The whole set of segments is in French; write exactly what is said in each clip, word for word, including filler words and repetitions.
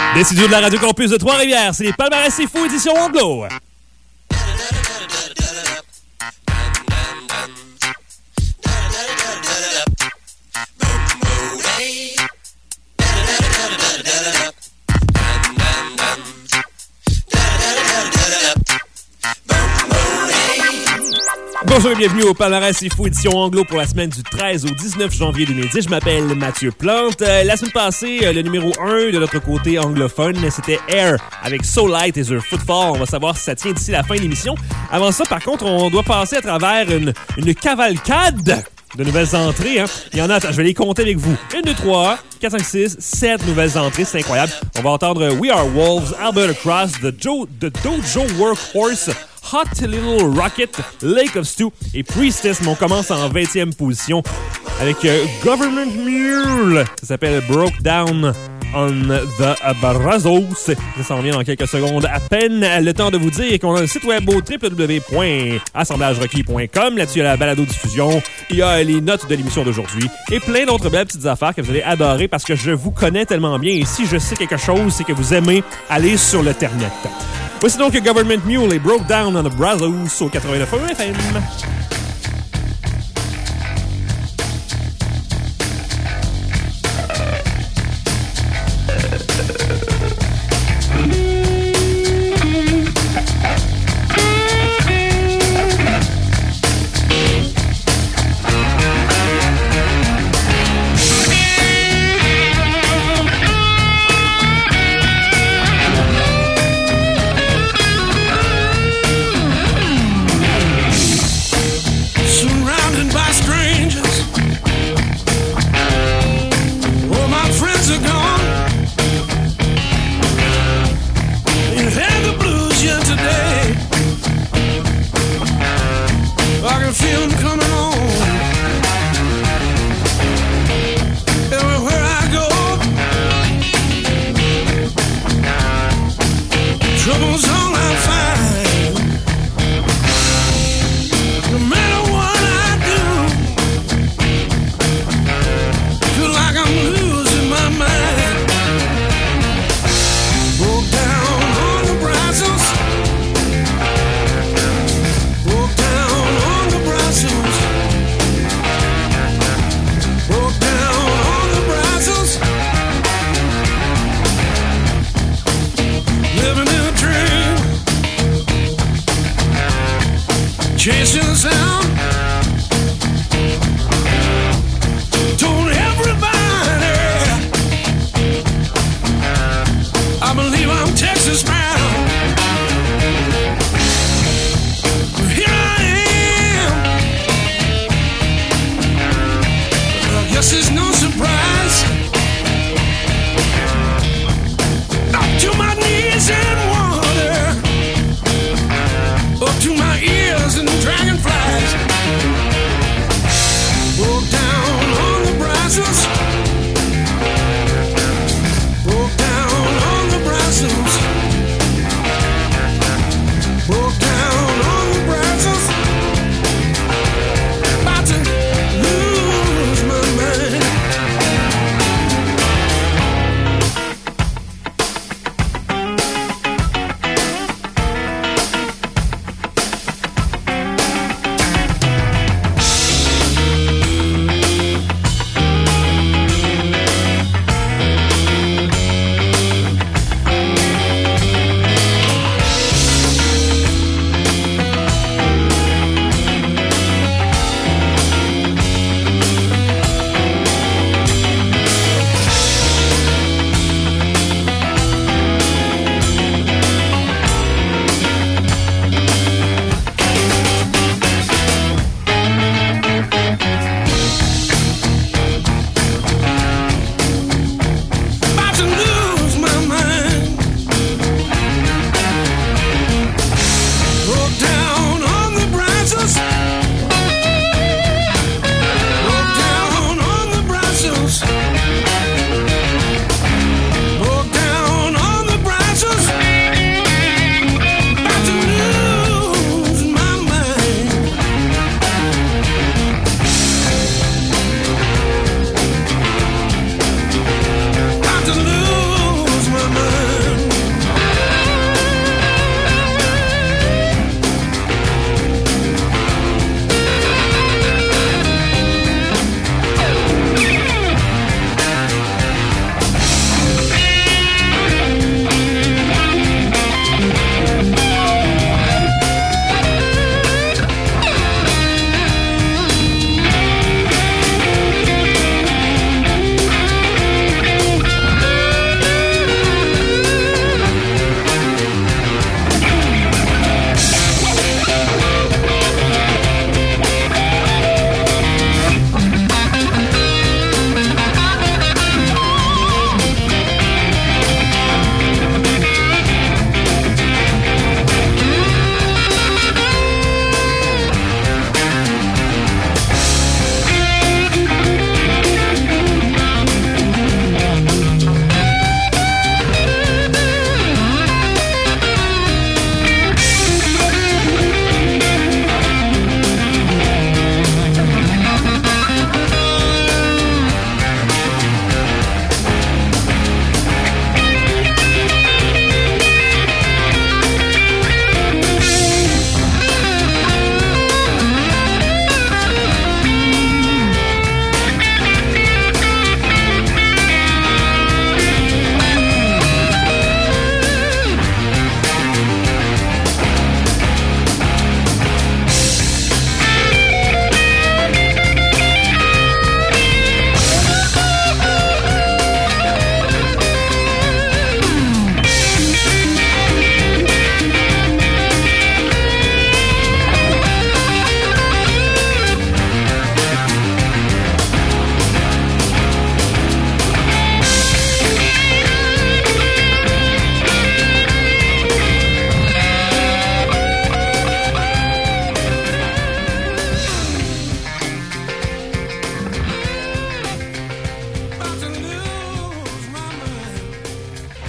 Des studios de la Radio Campus de Trois-Rivières, c'est les Palmarès C'est Fou édition anglo. Bonjour et bienvenue au Palmarès C'est Fou édition anglo pour la semaine du treize au dix-neuf janvier deux mille dix. Je m'appelle Mathieu Plante. Euh, la semaine passée, euh, le numéro un de notre côté anglophone, c'était Air avec So Light is Her Footfall. On va savoir si ça tient d'ici la fin de l'émission. Avant ça, par contre, on doit passer à travers une, une cavalcade de nouvelles entrées. Hein. Il y en a, attends, je vais les compter avec vous. un, deux, trois, quatre, cinq, six, sept nouvelles entrées. C'est incroyable. On va entendre We Are Wolves, Alberta Cross, The, Joe, The Dojo Workhorse, Hot Little Rocket, Lake of Stew et Priestess. Mais on commence en vingtième position avec euh, Government Mule. Ça s'appelle Broke Down on the Brazos. Ça s'en vient dans quelques secondes à peine. Le temps de vous dire qu'on a un site web au w w w point assemblage requis point com. Là-dessus, il y a la balado-diffusion, il y a les notes de l'émission d'aujourd'hui et plein d'autres belles petites affaires que vous allez adorer parce que je vous connais tellement bien et si je sais quelque chose, c'est que vous aimez aller sur le Ternet. Voici donc Government Mule et Broke Down on the Brazos au quatre-vingt-neuf F M. About to lose my mind.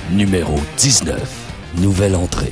Numéro dix-neuf. Nouvelle entrée.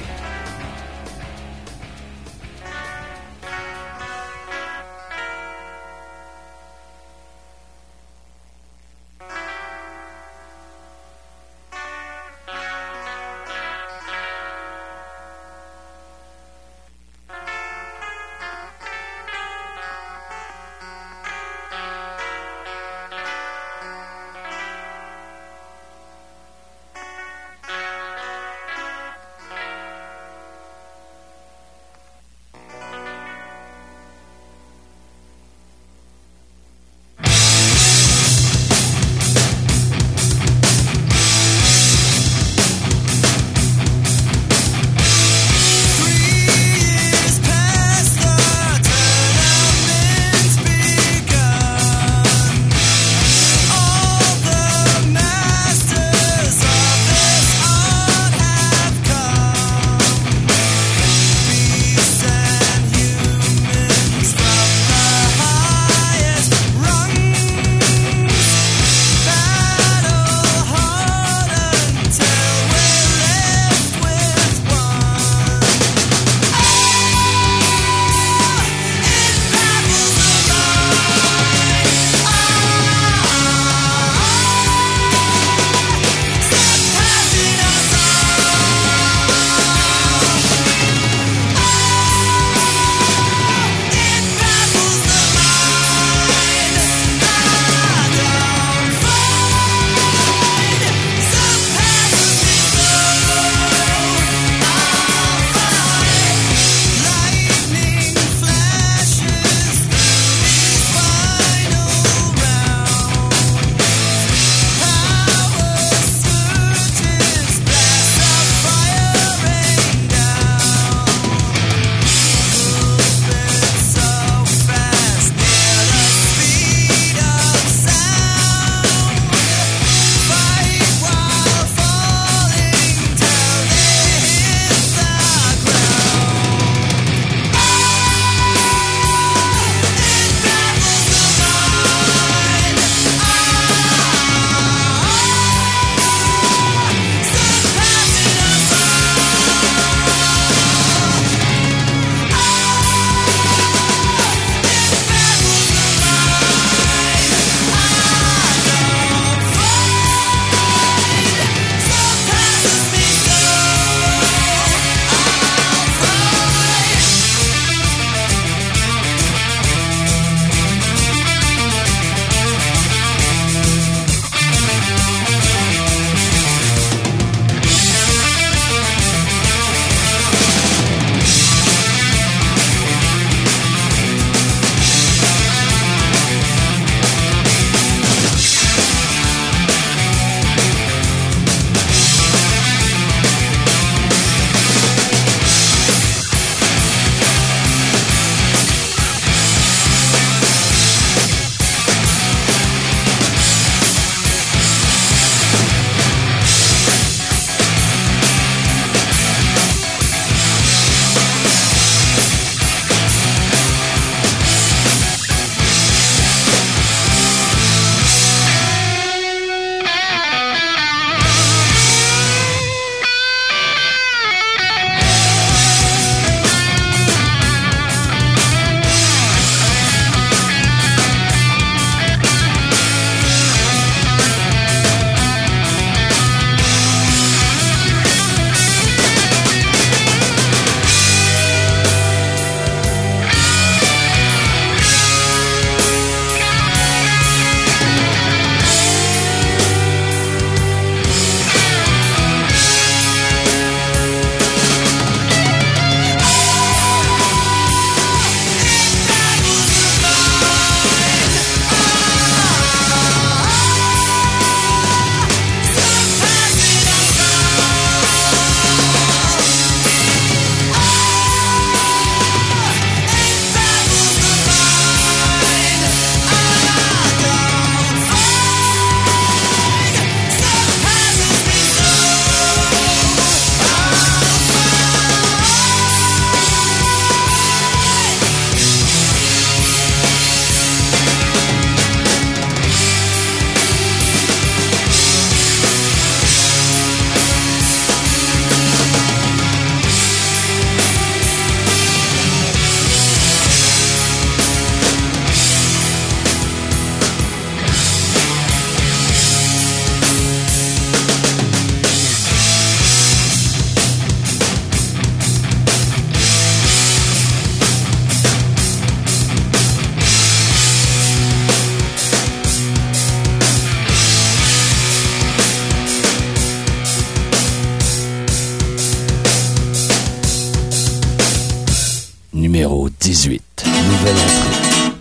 nouvelle entrée.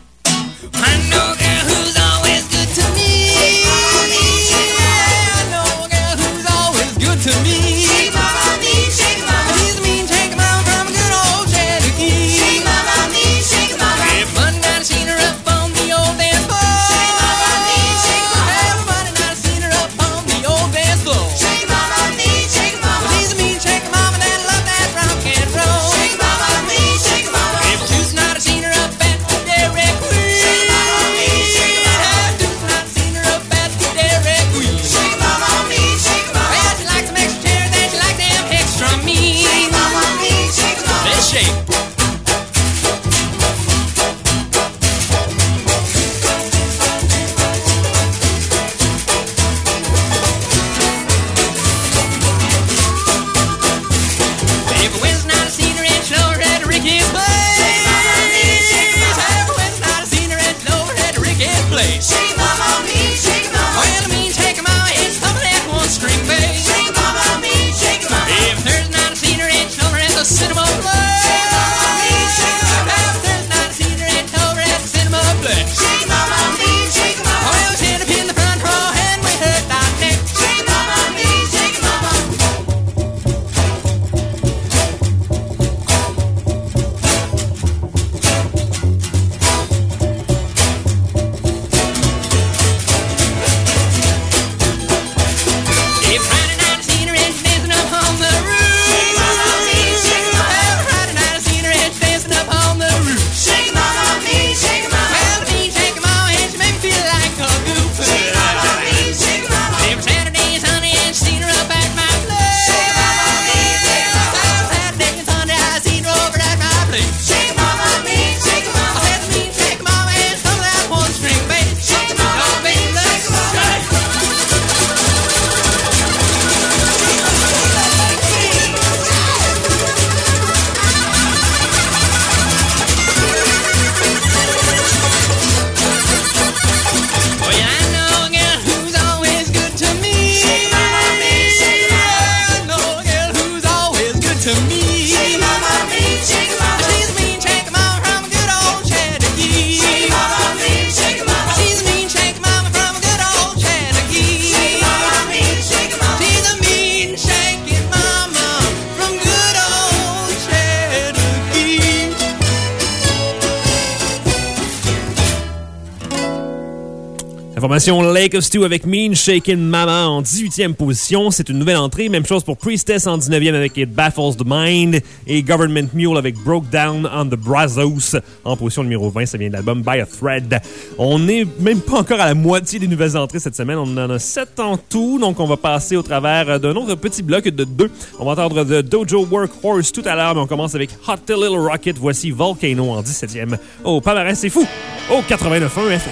Formation Lake of Stew avec Mean Shakin' Mama en dix-huitième position. C'est une nouvelle entrée. Même chose pour Priestess en dix-neuvième avec It Baffles the Mind et Government Mule avec Broke Down on the Brazos en position numéro vingt. Ça vient de l'album By a Thread. On n'est même pas encore à la moitié des nouvelles entrées cette semaine. On en a sept en tout. Donc, on va passer au travers d'un autre petit bloc de deux. On va entendre The Dojo Workhorse tout à l'heure, mais on commence avec Hot Little Rocket. Voici Volcano en dix-septième. Oh, palmarès, c'est fou! Au quatre-vingt-neuf point un F M.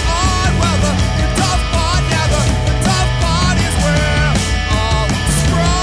Tough part, yeah, the, the tough part is where all scroll.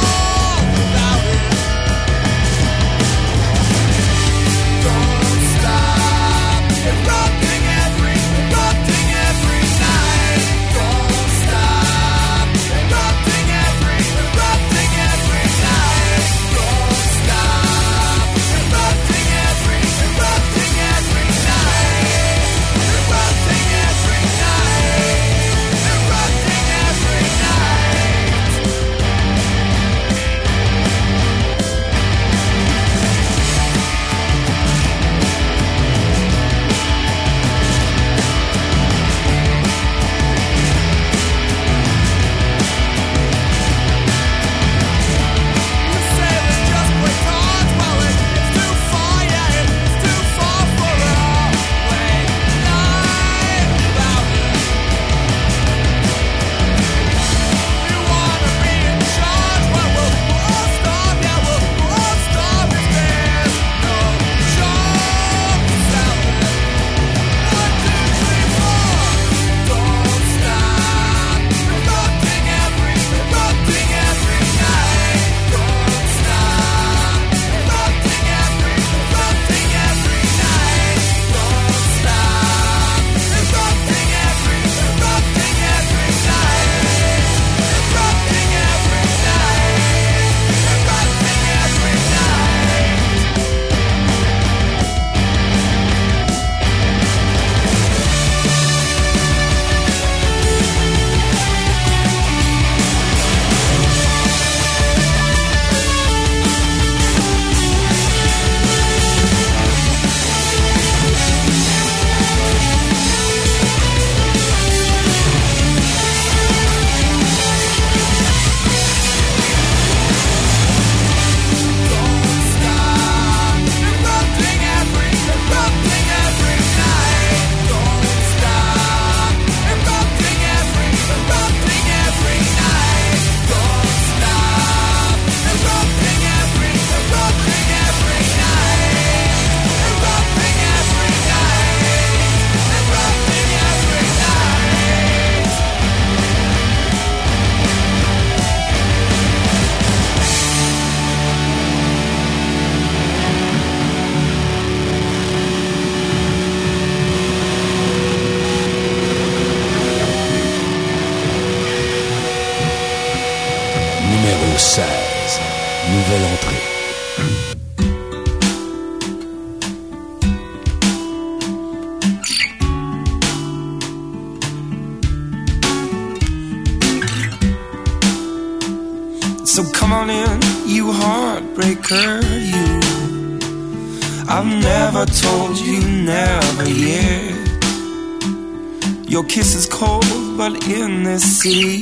So come on in, you heartbreaker, you. I've never told you never yet. Your kiss is cold, but in this city,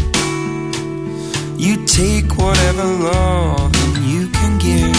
you take whatever love you can get.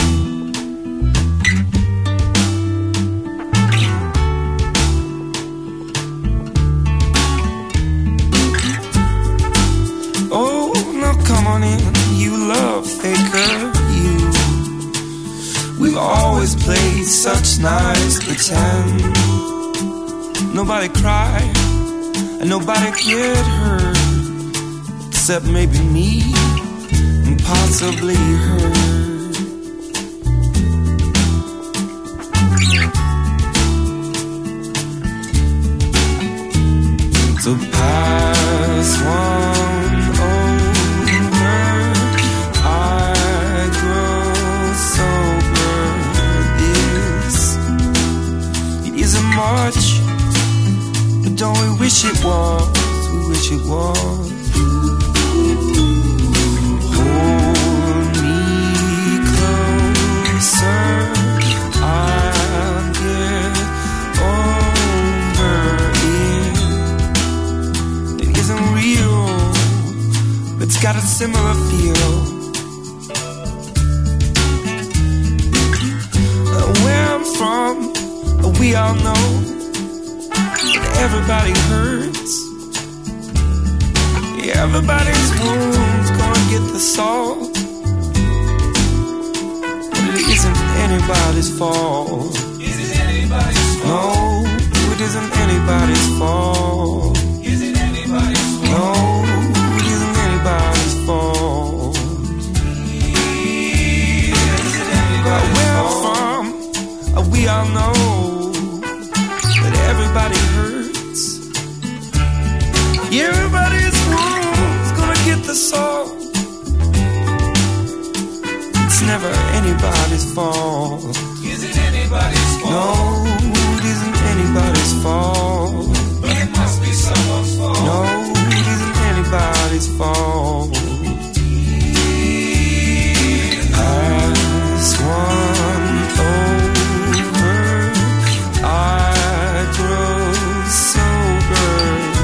Oh, now come on in, you love faker, you. We've always played such nice pretend. Nobody cry and nobody get hurt, except maybe me and possibly her. So pass one over, I grow sober. This, it isn't much, but don't we wish it was, we wish it was. Hold me closer, I'll get over it. It isn't real, but it's got a similar feel. Where I'm from, we all know everybody hurts. Yeah, everybody's wounds gonna get the salt, but it isn't anybody's fault. Is it anybody's fault? No, it isn't anybody's fault. Is it anybody's fault? No, it isn't anybody's fault. Is it anybody's Where fault? I'm from, we all know that everybody hurts. Yeah, everybody's wounds gonna get the salt. It's never anybody's fault. Is it anybody's fault? No, it isn't anybody's fault. But it must be someone's fault. No, it isn't anybody's fault. As one over, I grow sober.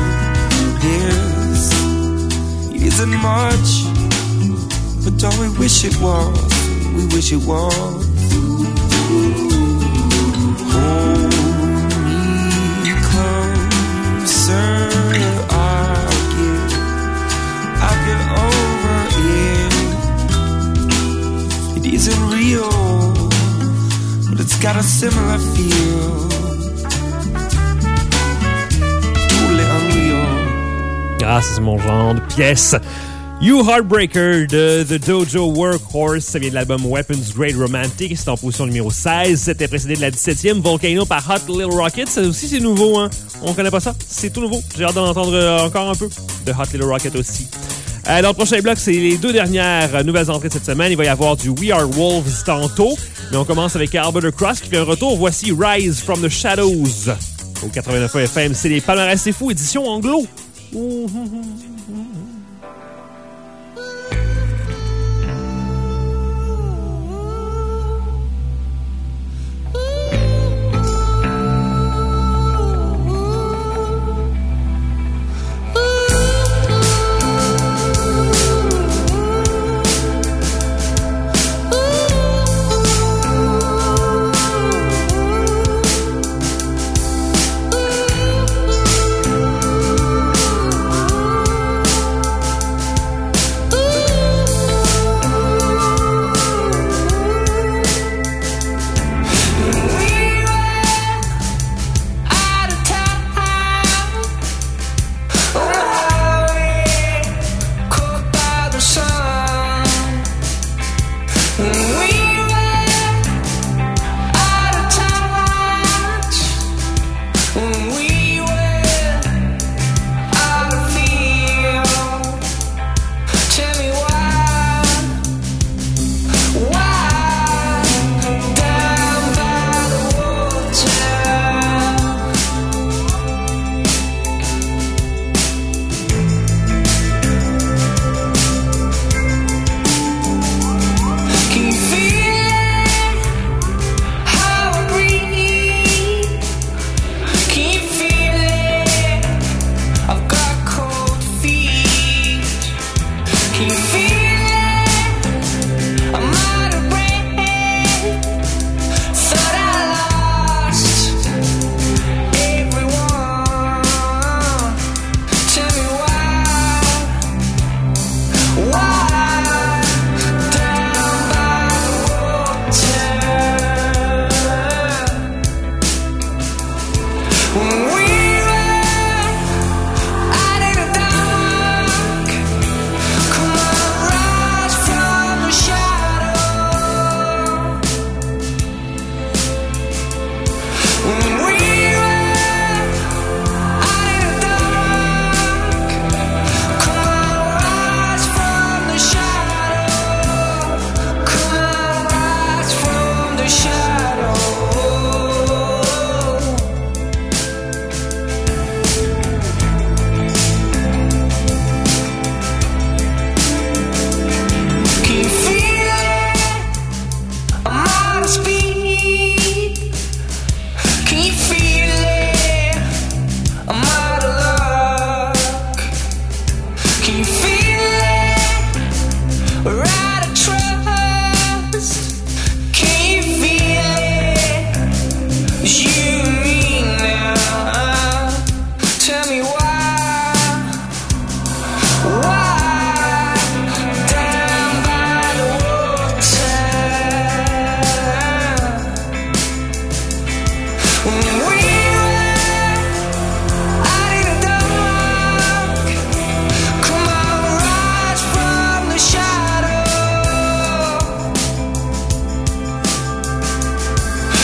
This isn't much, but don't we wish it was? We wish it was. Hold me closer, I'll get, I'll get over it. It isn't real, but it's got a similar feel. Totally unreal. Ah, c'est mon genre de pièce. You Heartbreaker de The Dojo Workhorse, ça vient de l'album Weapons Grade Romantic, c'est en position numéro seize, c'était précédé de la dix-septième, Volcano par Hot Little Rocket, ça aussi c'est nouveau, hein? On connaît pas ça, c'est tout nouveau, j'ai hâte d'en entendre encore un peu de Hot Little Rocket aussi. Euh, dans le prochain bloc, c'est les deux dernières nouvelles entrées de cette semaine, il va y avoir du We Are Wolves tantôt, mais on commence avec Alberta Cross qui fait un retour, voici Rise from the Shadows, au quatre-vingt-neuf F M, c'est les Palmarès C'est Fou, édition anglo. Ouh, ouh, ouh.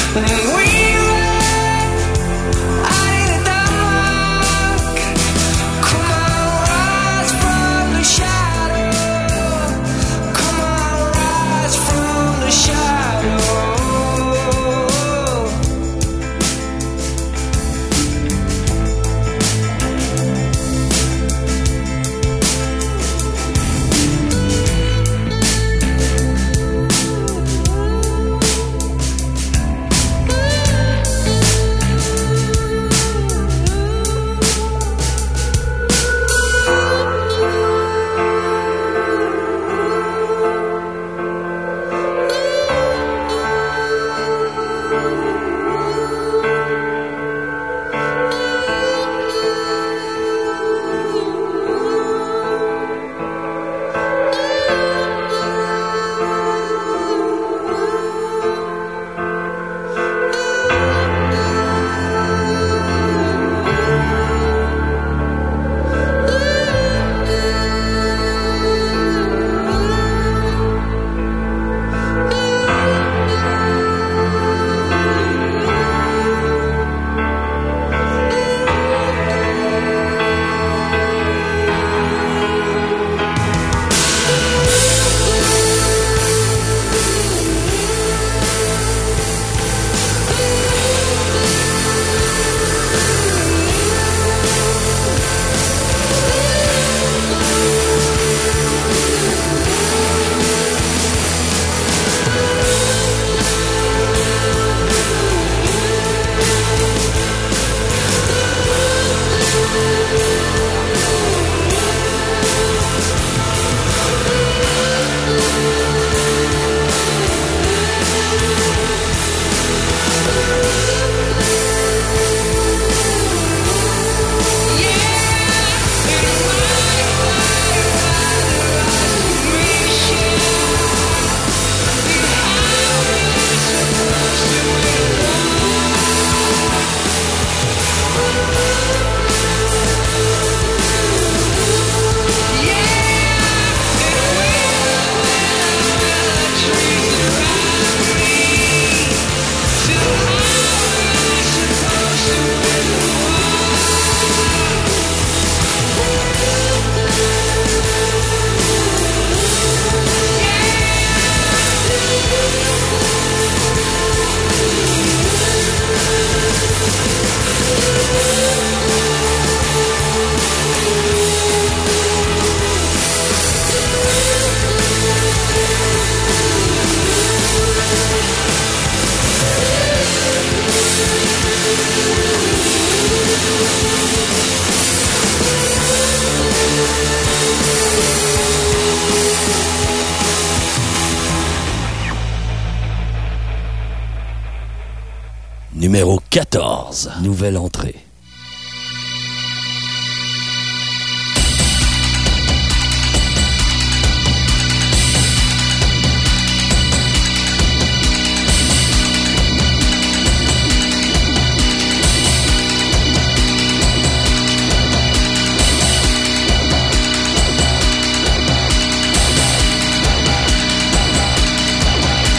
Numéro quatorze, nouvelle entrée.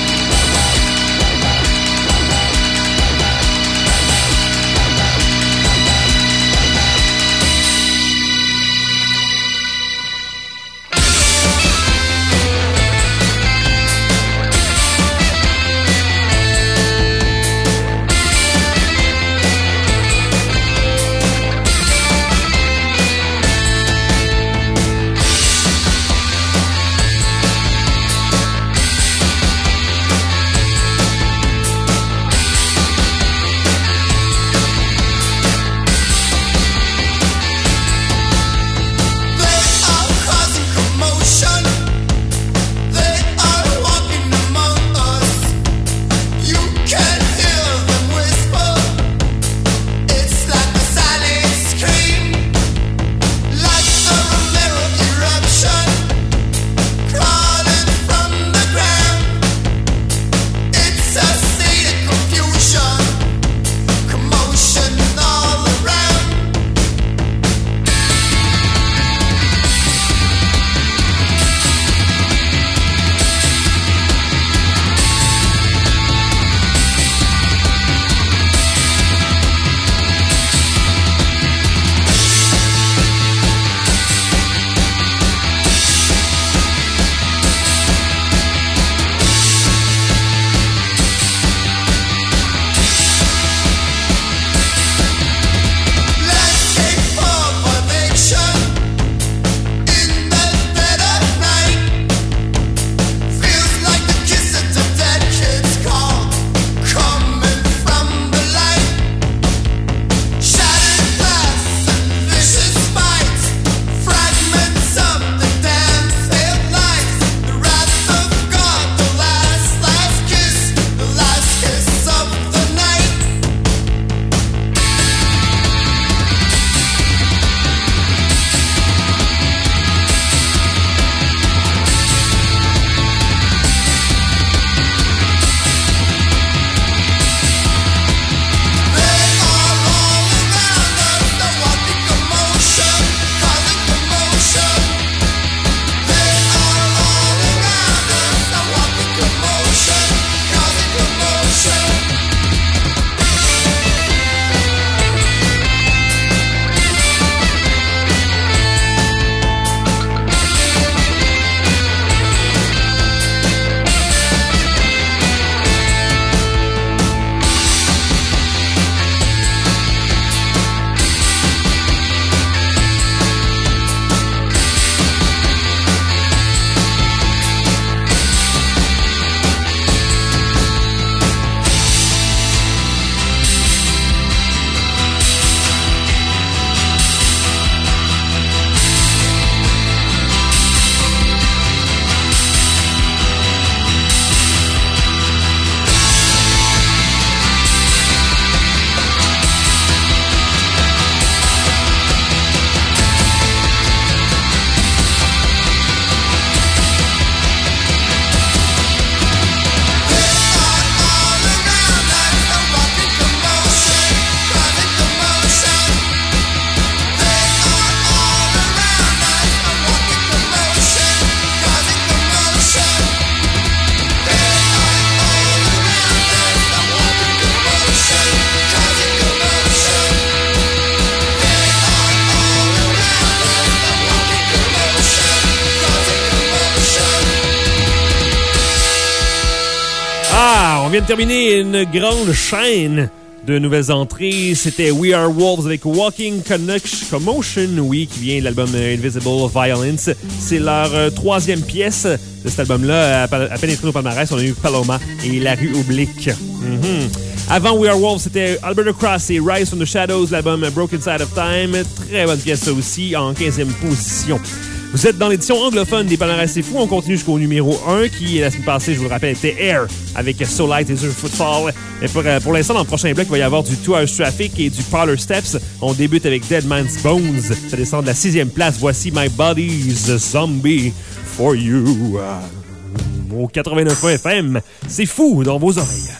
We'll be right back. On vient de terminer une grande chaîne de nouvelles entrées. C'était We Are Wolves avec Walking Commotion, oui, qui vient de l'album Invisible Violence. C'est leur euh, troisième pièce de cet album-là. À, à peine entré au palmarès, on a eu Paloma et La Rue Oblique. Mm-hmm. Avant We Are Wolves, c'était Alberta Cross et Rise from the Shadows, l'album Broken Side of Time. Très bonne pièce, ça aussi, en quinzième position. Vous êtes dans l'édition anglophone des palmarès C'est Fou. On continue jusqu'au numéro un qui, la semaine passée, je vous le rappelle, était Air avec So Light et The Footfall. Mais pour, pour l'instant, dans le prochain bloc, il va y avoir du Two Hours Traffic et du Parlor Steps. On débute avec Dead Man's Bones. Ça descend de la sixième place. Voici My Body's a Zombie for You. Euh, au quatre-vingt-neuf F M. C'est fou dans vos oreilles.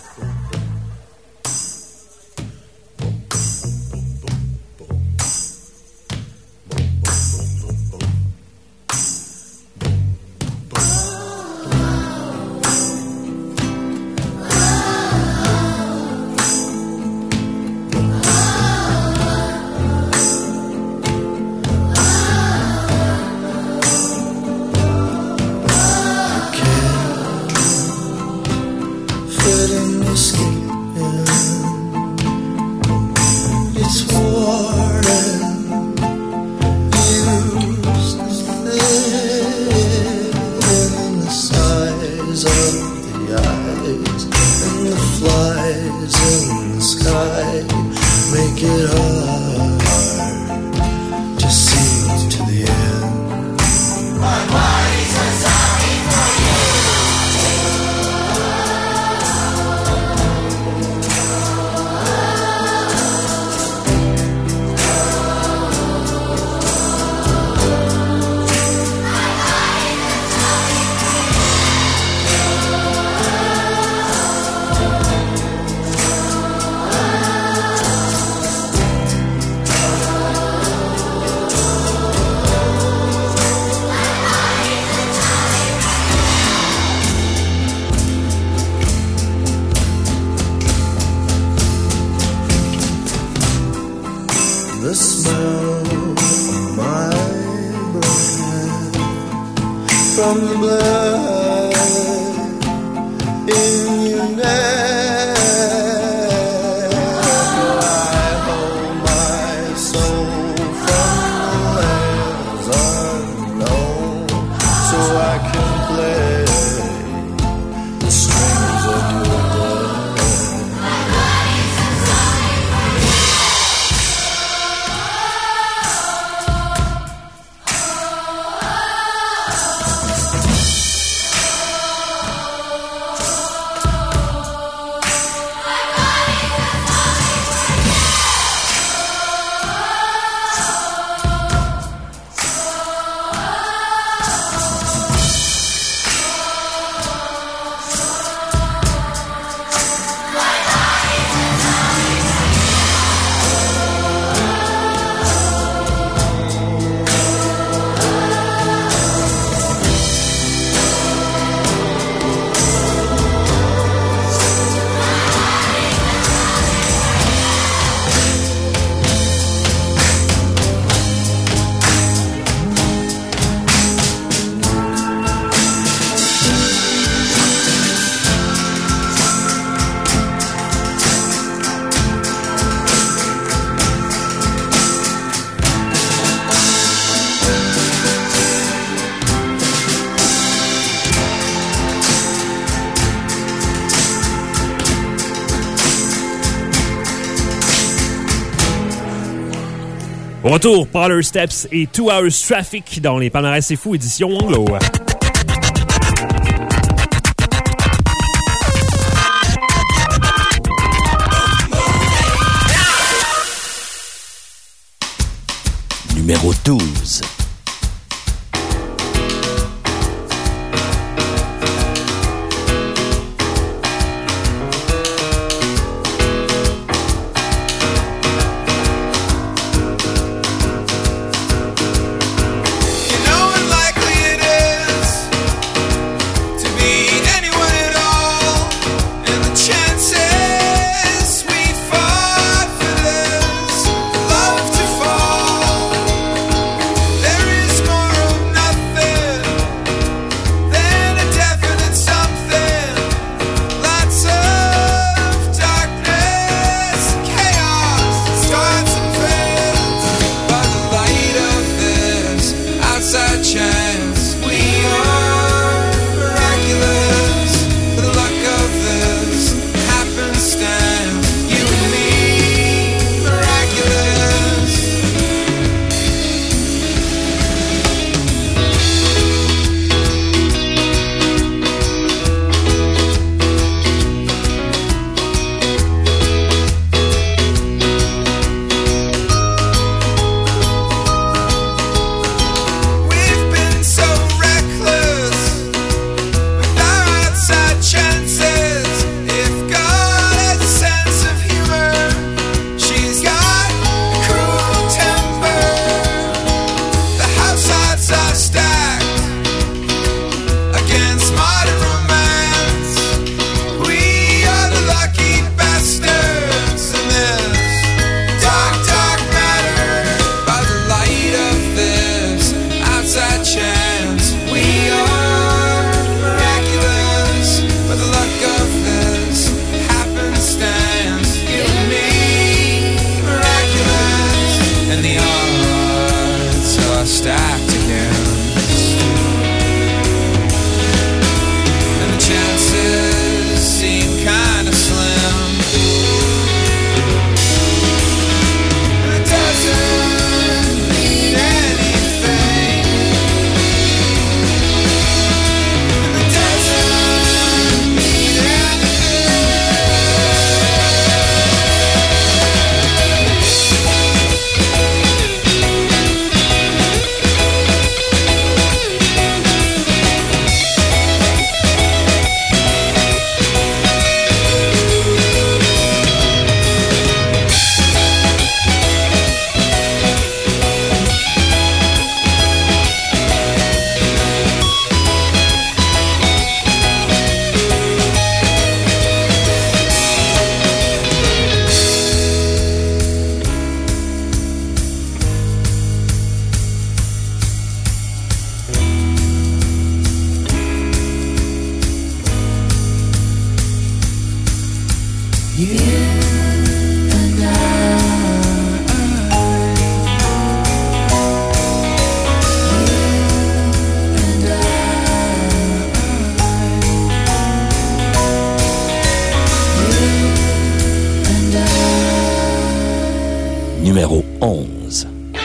Retour, Parlor Steps et Two Hours Traffic dans les palmarès C'est Fou, édition anglo. Numéro douze. There Numéro onze.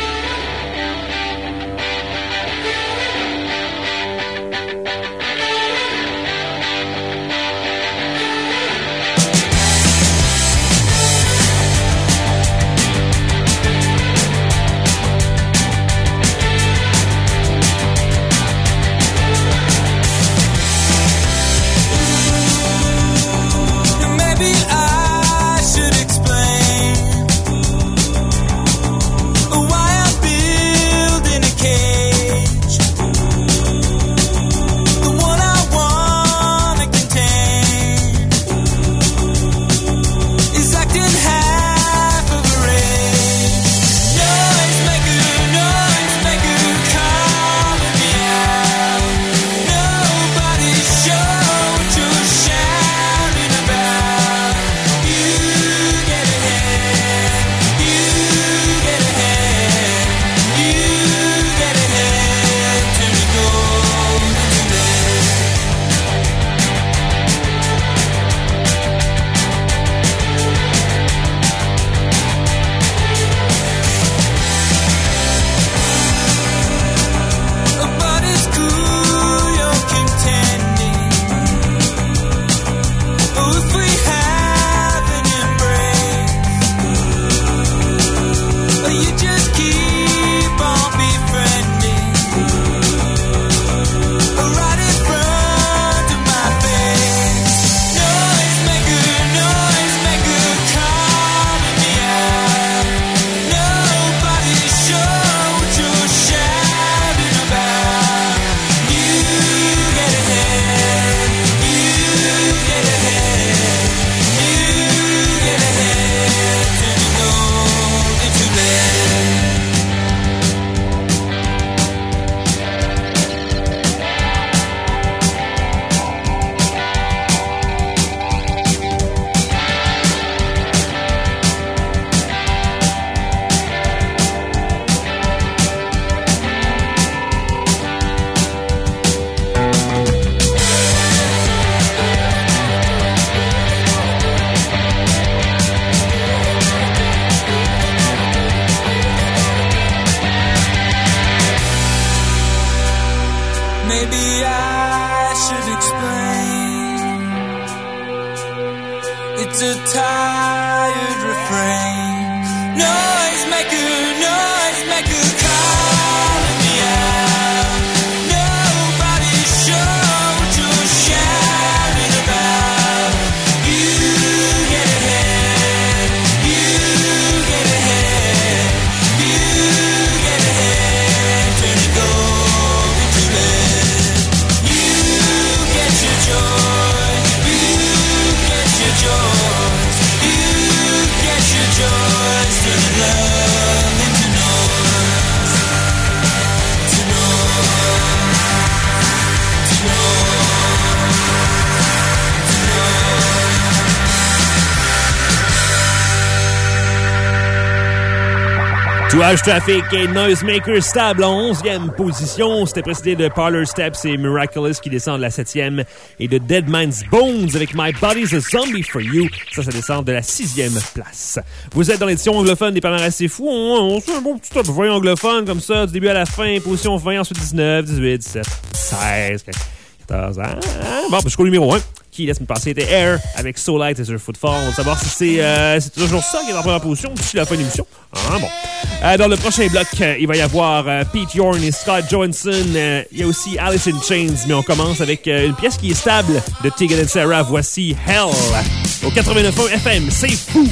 Touage Traffic et Noisemaker stable en onzième position. C'était précédé de Parlor Steps et Miraculous qui descendent de la septième et de Dead Man's Bones avec My Body's a Zombie for You. Ça, ça descend de la sixième place. Vous êtes dans l'édition anglophone des Palmarès C'est Fou. On, on fait un bon petit top vingt anglophone comme ça, du début à la fin. Position vingt, ensuite dix-neuf, dix-huit, dix-sept, seize, quatorze. Ah, bon, jusqu'au numéro un. Qui laisse me passer était Air avec So Light as Your Footfall. On va savoir si c'est, euh, c'est toujours ça qui est en première position d'ici la fin de l'émission. Ah bon. Euh, dans le prochain bloc, euh, il va y avoir euh, Pete Yorn et Scott Johansson. Euh, il y a aussi Alice in Chains, mais on commence avec euh, une pièce qui est stable de Tegan and Sara. Voici Hell au quatre-vingt-neuf point un F M. C'est fou!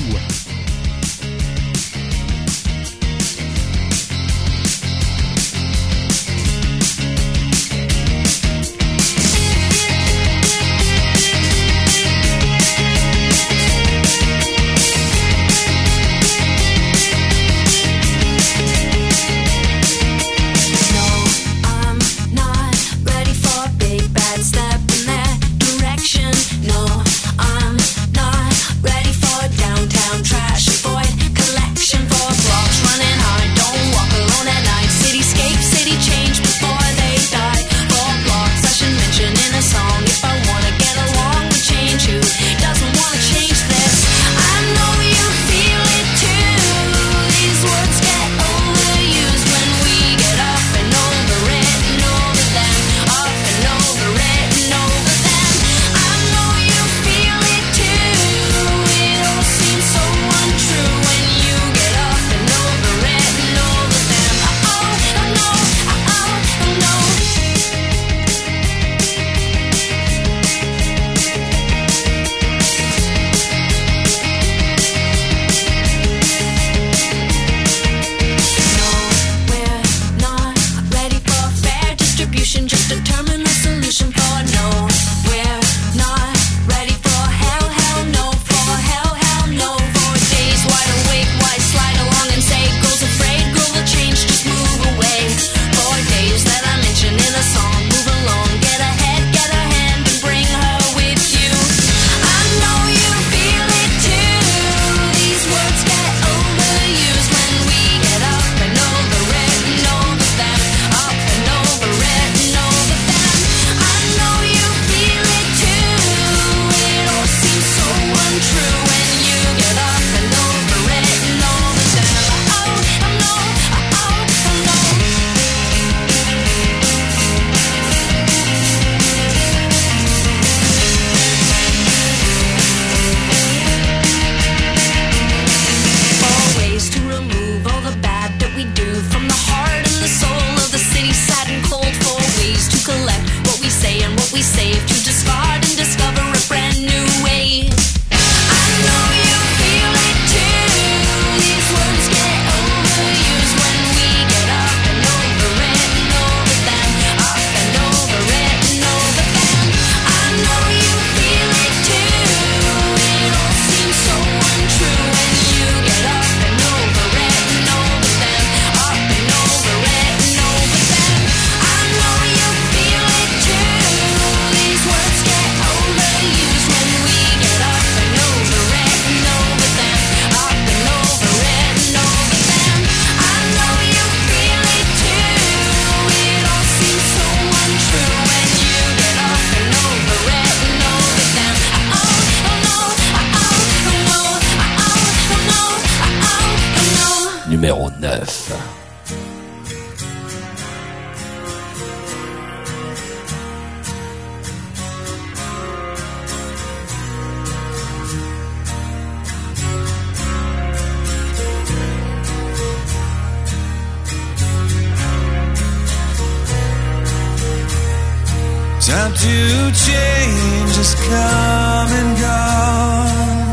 Step in that direction. No, I'm not ready for Numéro neuf. Time to change has come and gone.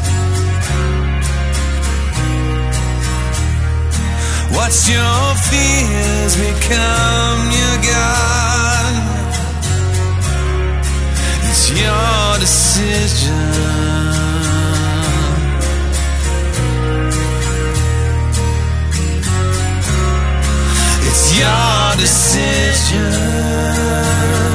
What's your fears become your God? It's your decision. It's your decision.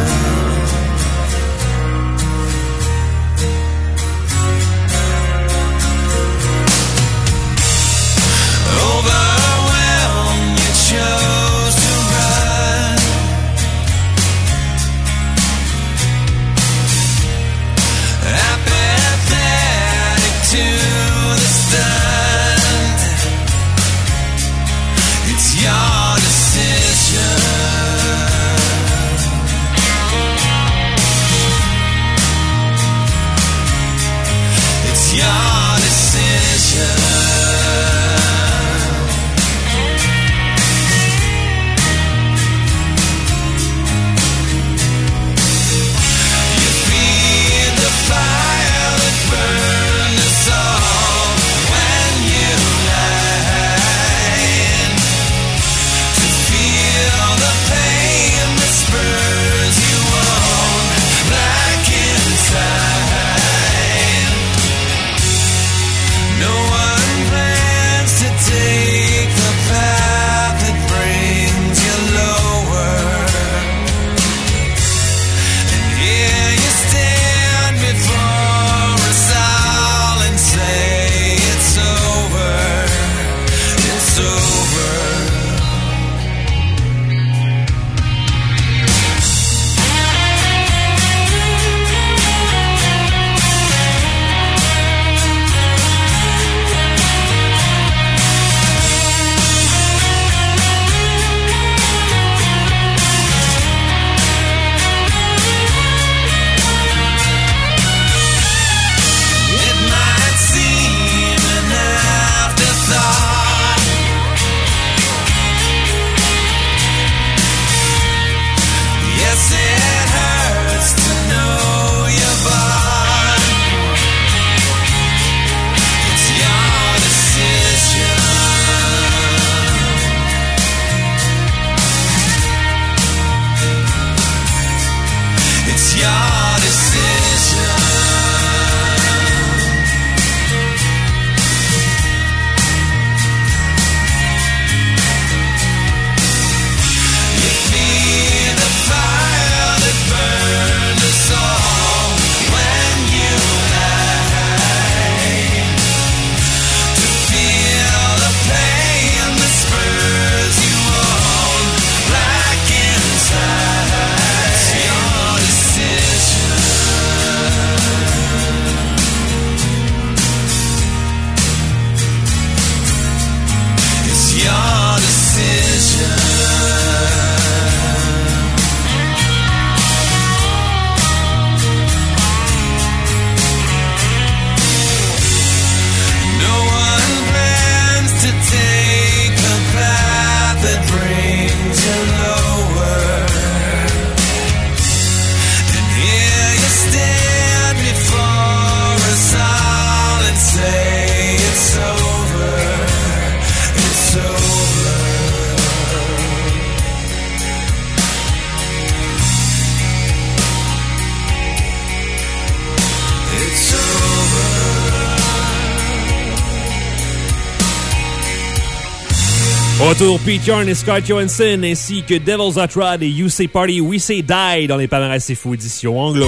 Au retour, Pete Yorn et Scott Johansson, ainsi que Devil's Hot Rod et You Say Party, We Say Die dans les palmarès C'est Fou édition anglo.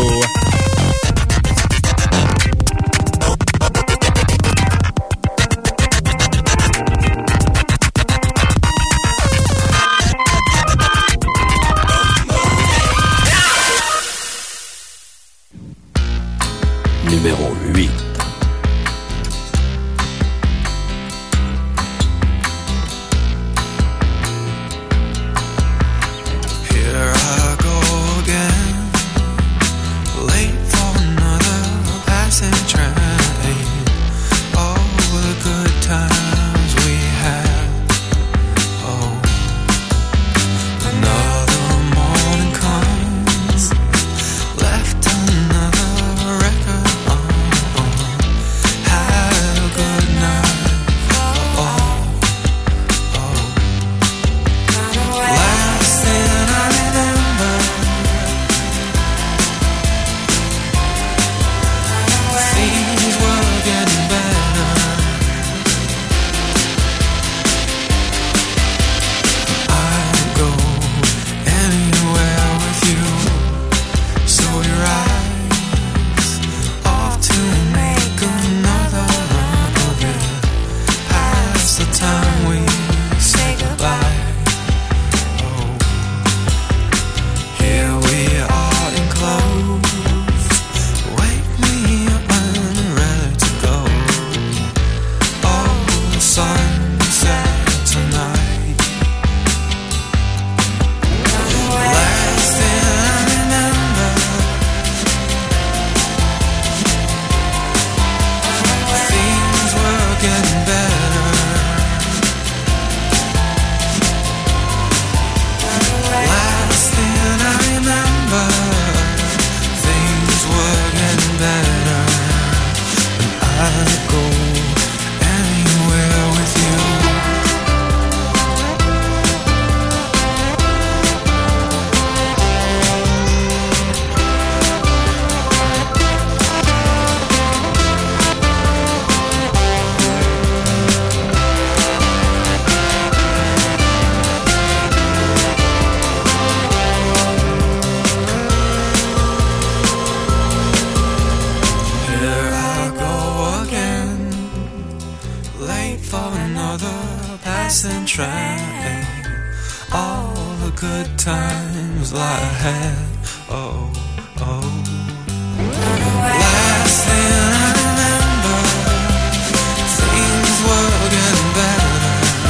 Numéro huit. I'd go anywhere with you. Train. All the good times lie ahead. Oh, oh. Last thing I remember, things were getting better.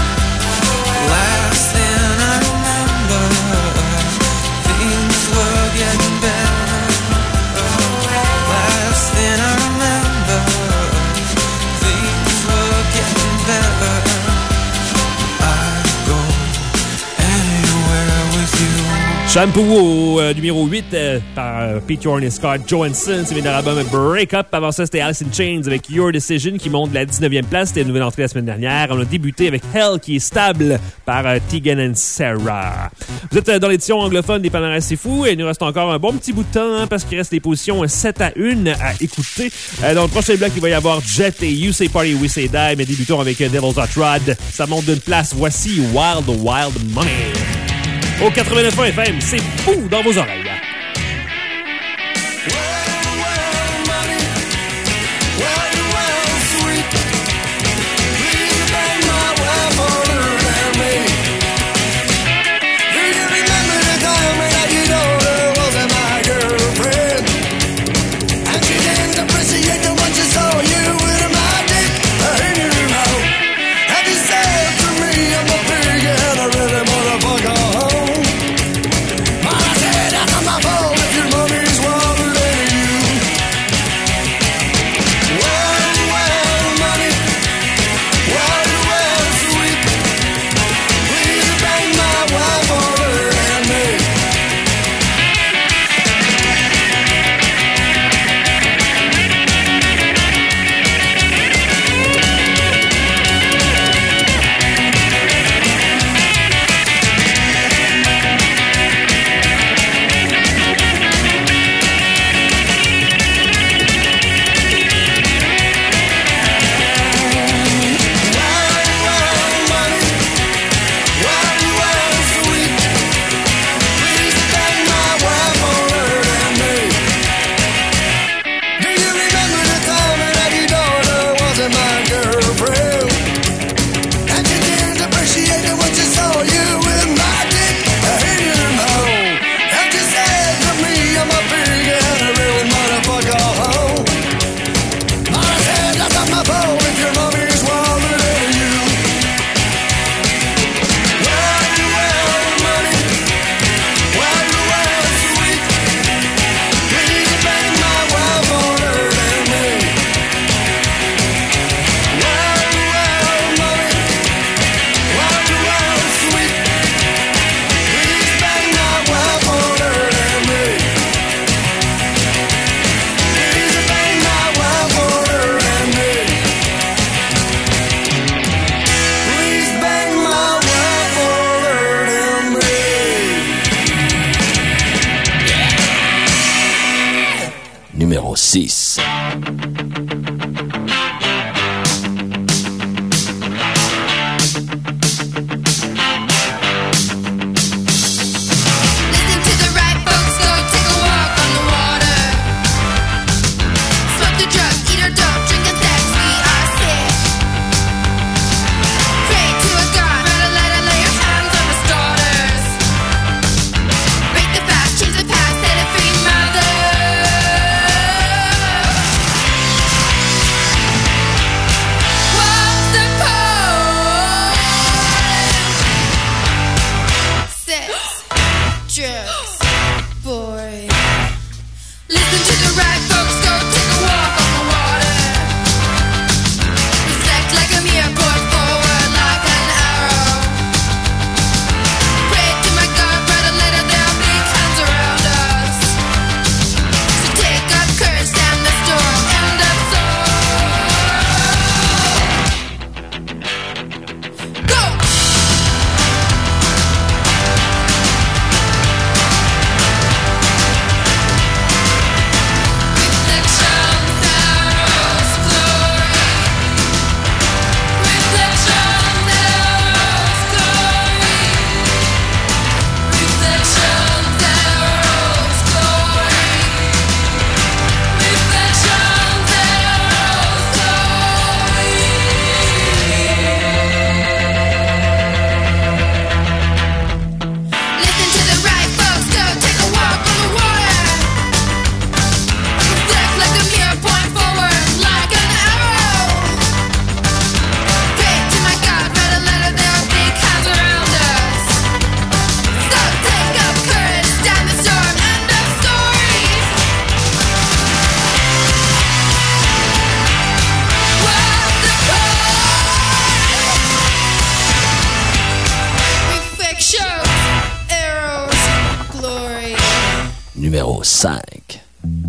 Last thing I remember, things were getting better. Last thing I remember, things were getting better. Shampoo au euh, numéro huit euh, par euh, Pete Yorn et Scott Johansson. C'est venu de l'album Break Up. Avant ça, c'était Alice in Chains avec Your Decision qui monte de la dix-neuvième place. C'était une nouvelle entrée la semaine dernière. On a débuté avec Hell qui est stable par euh, Tegan and Sarah. Vous êtes euh, dans l'édition anglophone des Palmarès C'est Fou et il nous reste encore un bon petit bout de temps hein, parce qu'il reste des positions sept à un à écouter. Euh, dans le prochain bloc, il va y avoir Jet et You Say Party, We Say Die. Mais débutons avec euh, Devil's Hot Rod. Ça monte d'une place. Voici Wild Wild Money. Au quatre-vingt-neuf F M, c'est fou dans vos oreilles. six. Break the fast, change the past, set it free, mother. cinq.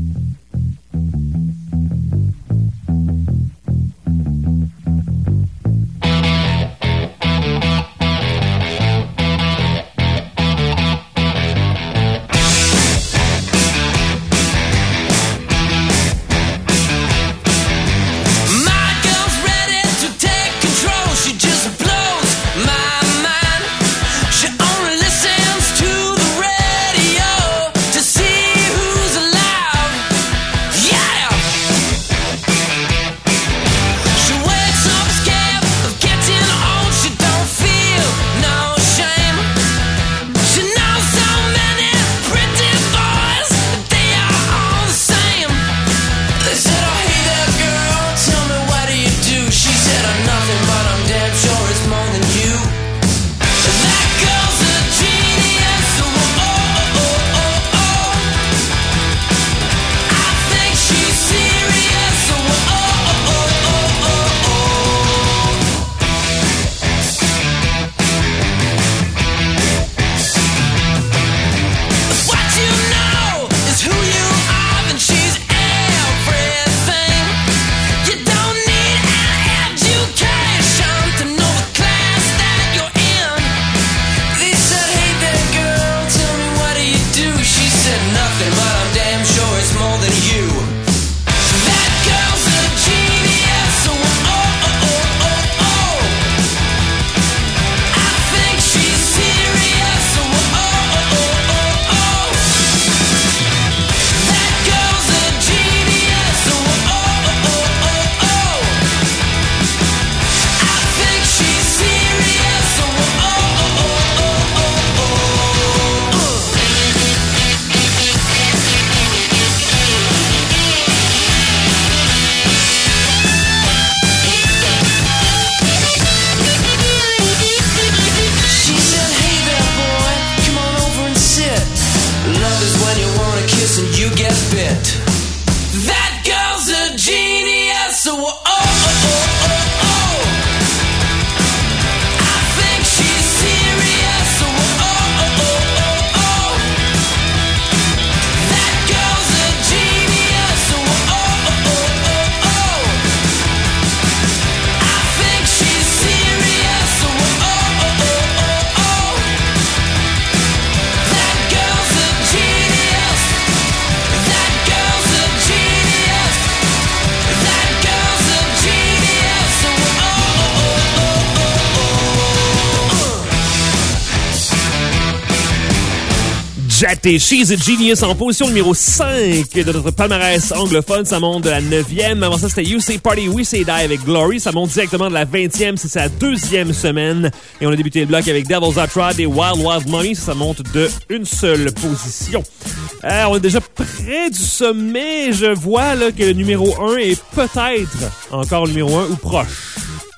Jatt et She's a Genius en position numéro cinq de notre palmarès anglophone. Ça monte de la neuvième. Avant ça, c'était You Say Party, We Say Die avec Glory. Ça monte directement de la vingtième. C'est sa deuxième semaine. Et on a débuté le bloc avec Devil's Hot Rod et Wild Wild Money. Ça, ça monte de une seule position. Euh, on est déjà près du sommet. Je vois là que le numéro un est peut-être encore le numéro un ou proche.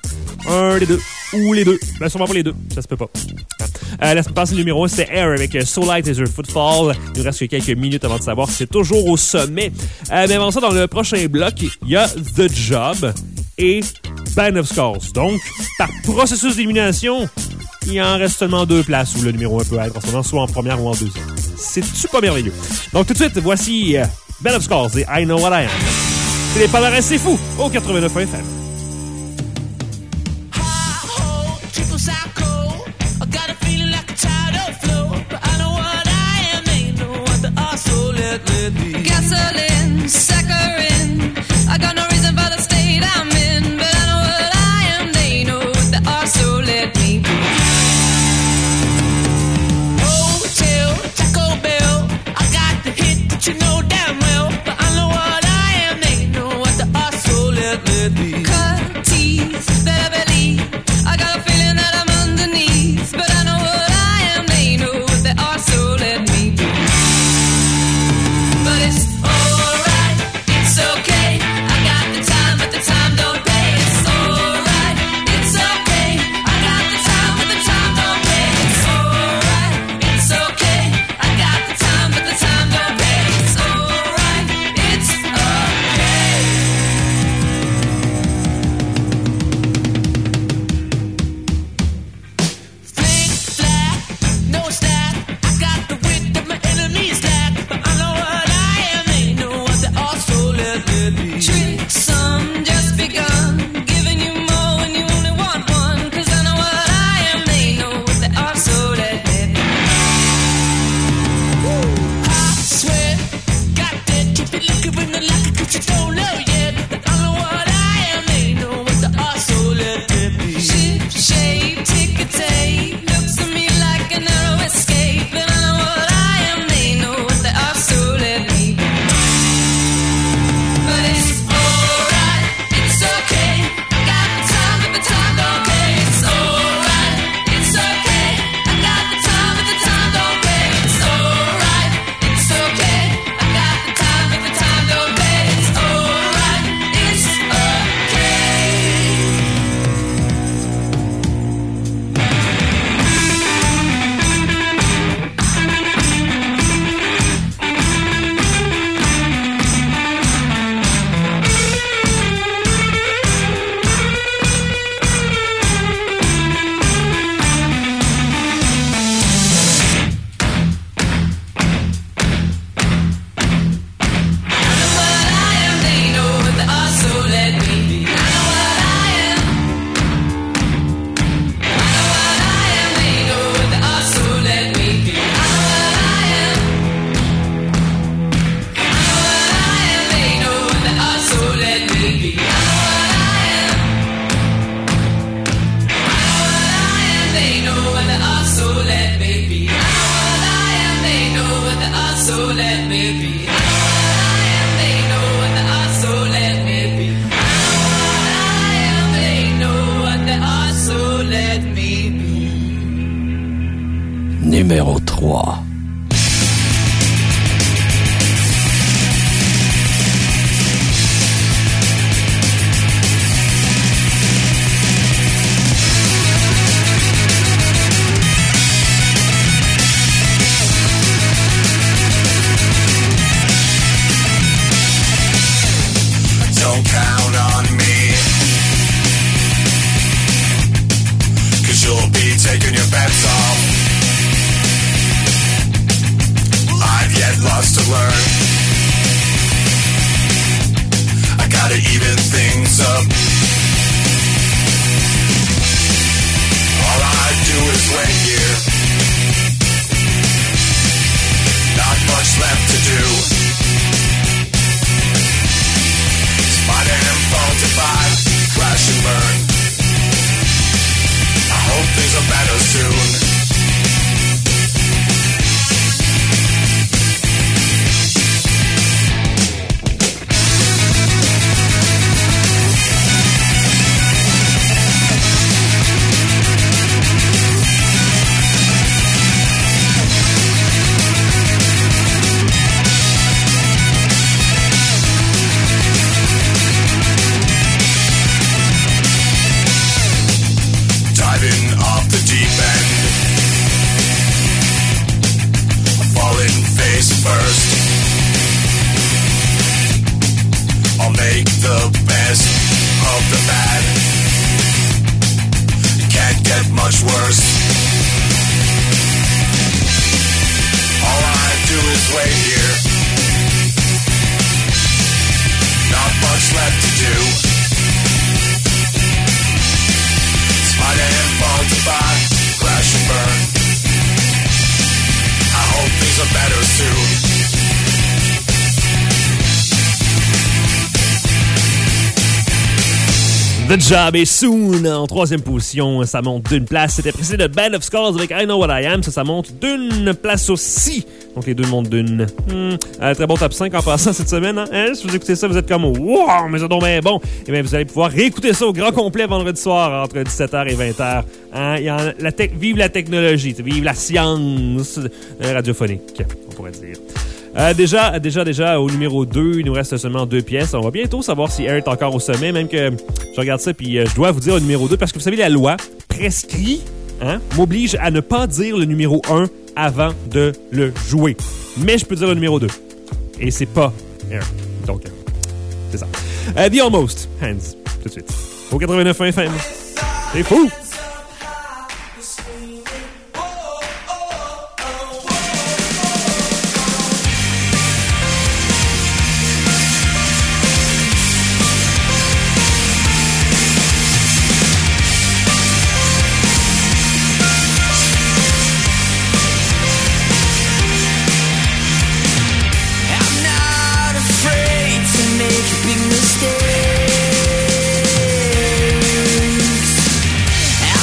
Un des deux. Ou les deux. Ben, sûrement pas les deux. Ça se peut pas. Euh, la semaine passée, le numéro un, c'était Air avec So Light Is Your Footfall. Il nous reste que quelques minutes avant de savoir si c'est toujours au sommet. Euh, mais avant ça, dans le prochain bloc, il y a The Job et Band of Skulls. Donc, par processus d'élimination, il en reste seulement deux places où le numéro un peut être en ce moment, soit en première ou en deuxième. C'est-tu pas merveilleux? Donc, tout de suite, voici euh, Band of Skulls et I Know What I Am. C'est les palmarès, c'est fou, au quatre-vingt-neuf F M. Gasoline, saccharine. I got no reason for the state I'm in, but I know what I am. They know what they are, so let me be. Hotel, Taco Bell. I got the hit that you know damn well, but I know what I am. They know what they are, so let me be. Cut teeth, better believe. I got a feeling that I'm underneath, but I know what I am. They know what they are, so let me be. But it's alright, it's Numéro trois. Don't count on me, 'cause you'll be taking your bets off. I've yet lots to learn. I gotta even things up. All I do is wait here. Not much left to do. My damn fault if I crash and burn. I hope things are better soon. First, I'll make the best of the bad. It can't get much worse. All I do is wait here. Not much left to do. It's my damn fault if I crash and burn. I hope things are better soon. The Job est soon en troisième position. Ça monte d'une place. C'était précédé de Band of Skulls avec I Know What I Am. Ça, ça monte d'une place aussi. Donc les deux montent d'une. Hmm. Euh, très bon top cinq en passant cette semaine. Hein? Hein? Si vous écoutez ça, vous êtes comme wow, mais ça tombe bien bon. Et bien, vous allez pouvoir réécouter ça au grand complet vendredi soir entre dix-sept heures et vingt heures. Hein? Il y en, la te- vive la technologie, vive la science euh, radiophonique, on pourrait dire. Euh, déjà, déjà, déjà, au numéro deux, il nous reste seulement deux pièces. On va bientôt savoir si Air est encore au sommet, même que je regarde ça, puis euh, je dois vous dire le numéro deux, parce que vous savez, la loi prescrit, hein, m'oblige à ne pas dire le numéro un avant de le jouer. Mais je peux dire le numéro deux. Et c'est pas Air. Donc, euh, c'est ça. Euh, The Almost, Hands, tout de suite. Au quatre-vingt-neuf F M. C'est fou! Big mistakes.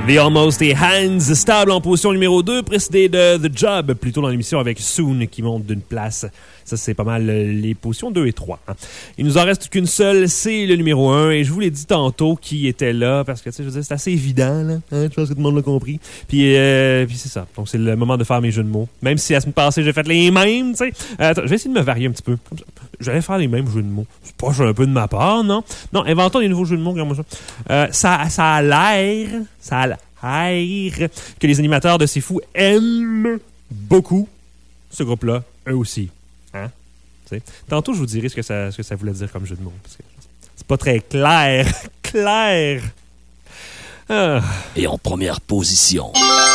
The Almost et Hands, stable en position numéro deux, précédé de The Job, plutôt dans l'émission avec Soon qui monte d'une place. Ça, c'est pas mal les positions deux et trois. Hein. Il nous en reste qu'une seule, c'est le numéro un. Et je vous l'ai dit tantôt qui était là, parce que, tu sais, je veux dire, c'est assez évident, là. Hein, je pense que tout le monde l'a compris. Puis, euh, puis c'est ça. Donc, c'est le moment de faire mes jeux de mots. Même si la semaine passée, j'ai fait les mêmes, tu sais. Euh, attends, je vais essayer de me varier un petit peu. Comme ça. J'allais faire les mêmes jeux de mots. C'est pas un peu de ma part, non? Non, inventons des nouveaux jeux de mots, regarde-moi ça. Euh, ça, ça a l'air, ça a l'air que les animateurs de C'est Fou aiment beaucoup ce groupe-là, eux aussi. Hein? T'sais. Tantôt, je vous dirai ce que, ça, ce que ça voulait dire comme jeu de mots. Parce que c'est pas très clair. clair. Ah. Et en première position.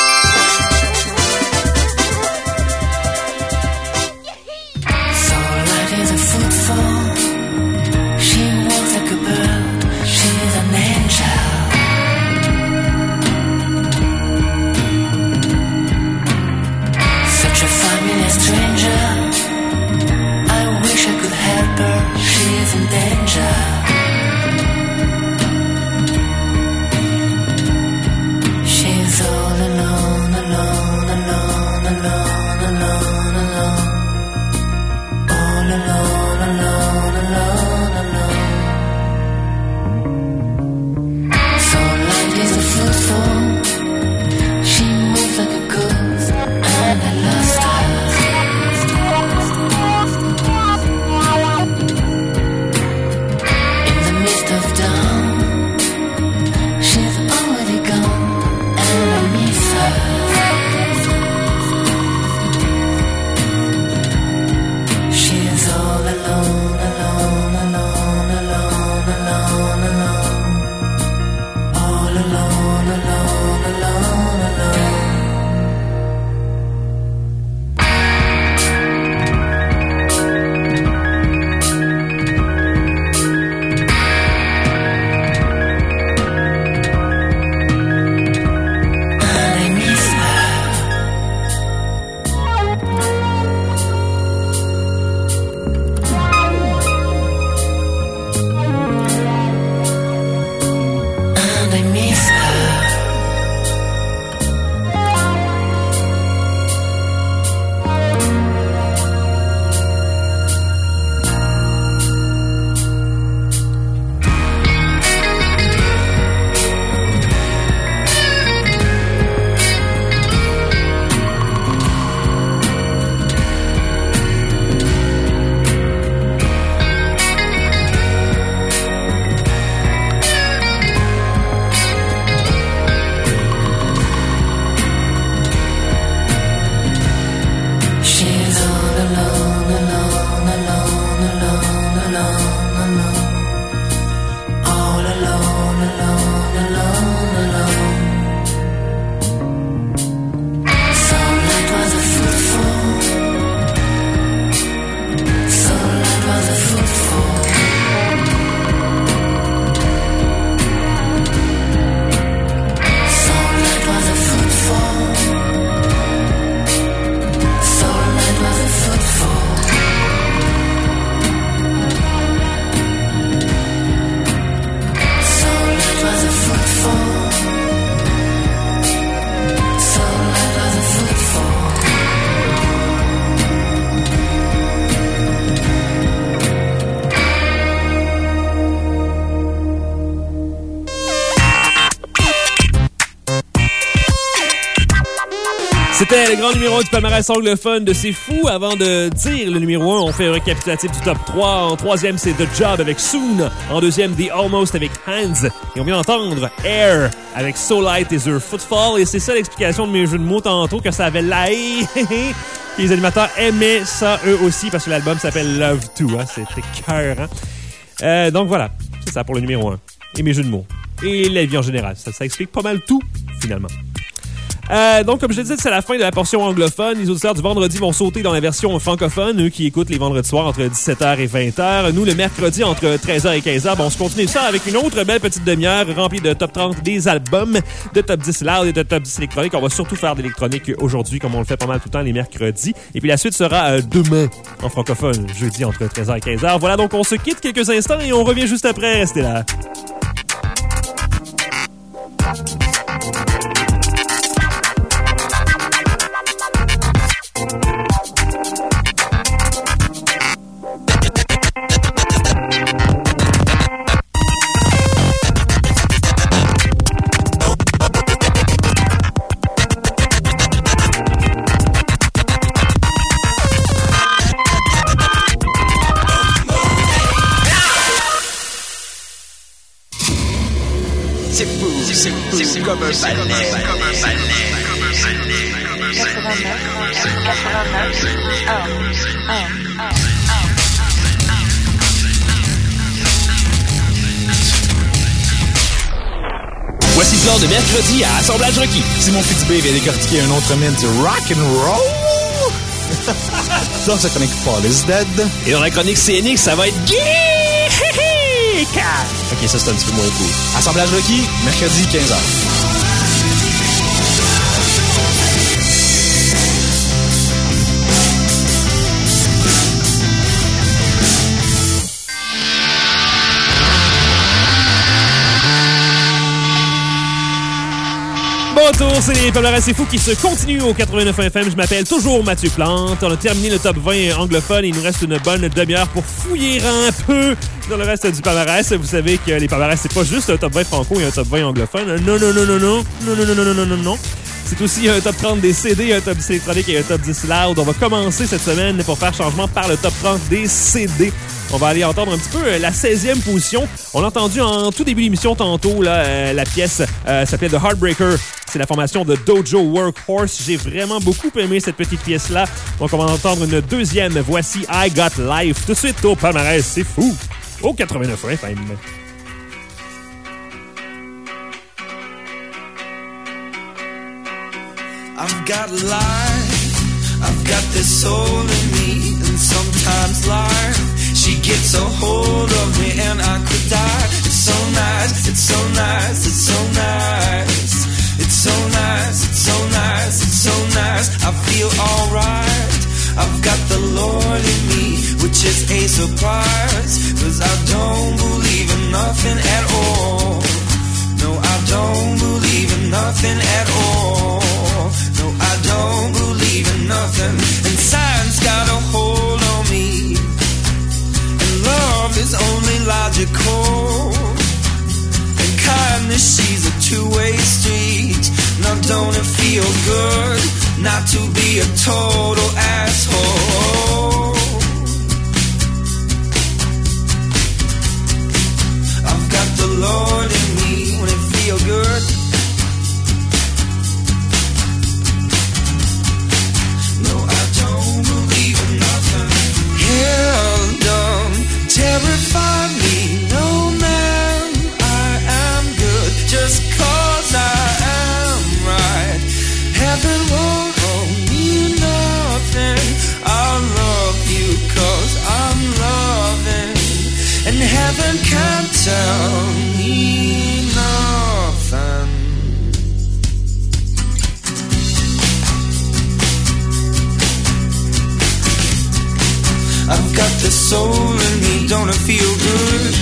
C'était le grand numéro un du palmarès anglophone de C'est Fou. Avant de dire le numéro un, on fait un récapitulatif du top trois. En troisième, c'est The Job avec Soon. En deuxième, The Almost avec Hands. Et on vient d'entendre Air avec So Light Is Your Footfall. Et c'est ça l'explication de mes jeux de mots tantôt, que ça avait l'air. Les animateurs aimaient ça eux aussi parce que l'album s'appelle Love To. Hein? C'était cœur. Hein? Euh, donc voilà, c'est ça pour le numéro un. Et mes jeux de mots. Et la vie en général. Ça, ça explique pas mal tout, finalement. Euh, donc, comme je le disais, c'est la fin de la portion anglophone. Les auditeurs du vendredi vont sauter dans la version francophone, eux qui écoutent les vendredis soirs entre dix-sept heures et vingt heures. Nous, le mercredi, entre treize heures et quinze heures, bon, on se continue ça avec une autre belle petite demi-heure remplie de top trente des albums, de top dix loud et de top dix électronique. On va surtout faire d'électronique aujourd'hui, comme on le fait pas mal tout le temps les mercredis. Et puis la suite sera euh, demain en francophone, jeudi entre treize heures et quinze heures. Voilà, donc on se quitte quelques instants et on revient juste après. Restez là. c'est fou comme un balai. Voici le plan de mercredi à Assemblage requis. Simon Fitzbé vient décortiquer un autre mythe du rock and roll. Dans sa chronique Paul is Dead. Et dans la chronique C N X, ça va être geek. Ok, ça c'est un petit peu moins cool. Assemblage requis, mercredi quinze heures. Bonjour, c'est les Palmarès C'est Fou qui se continuent au quatre-vingt-neuf F M. Je m'appelle toujours Mathieu Plante. On a terminé le top vingt anglophone et il nous reste une bonne demi-heure pour fouiller un peu dans le reste du palmarès. Vous savez que les palmarès, c'est pas juste un top vingt franco et un top vingt anglophone. Non, non, non, non, non, non, non, non, non, non, non, non. C'est aussi un top trente des C D, un top dix électronique et un top dix loud. On va commencer cette semaine pour faire changement par le top trente des C D. On va aller entendre un petit peu la seizième position. On l'a entendu en tout début d'émission tantôt, là, euh, la pièce euh, s'appelait The Heartbreaker. C'est la formation de Dojo Workhorse. J'ai vraiment beaucoup aimé cette petite pièce-là. Donc, on va entendre une deuxième. Voici I Got Life. Tout de suite au palmarès, c'est fou. Au quatre-vingt-neuf F M. I've got life, I've got this soul in me, and sometimes life, she gets a hold of me and I could die. It's so nice, it's so nice, it's so nice. It's so nice, it's so nice, it's so nice. I feel alright. I've got the Lord in me, which is a surprise. Cause I don't believe in nothing at all. No, I don't believe in nothing at all. No, I don't believe in nothing. And science got a hold on me. And love is only logical. And kindness, she's a two-way street. Now don't it feel good not to be a total asshole? I've got the Lord in me when it feel good. No, I don't believe in nothing. Hell don't terrify me, no man. I am good just cause I am right. Heaven won't owe me nothing. I love you cause I'm loving. And heaven can't tell me nothing. I've got the soul in me, don't it feel good?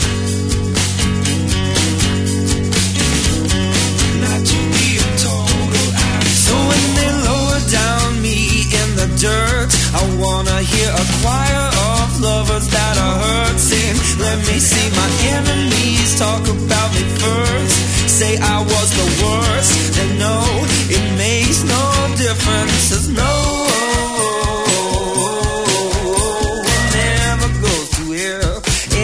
Not to be a total ass. So when they lower down me in the dirt, I wanna hear a choir of lovers that are hurting. Let me see my enemies talk about me first. Say I was the worst, then no, it makes no difference. 'Cause no, it never goes to hell.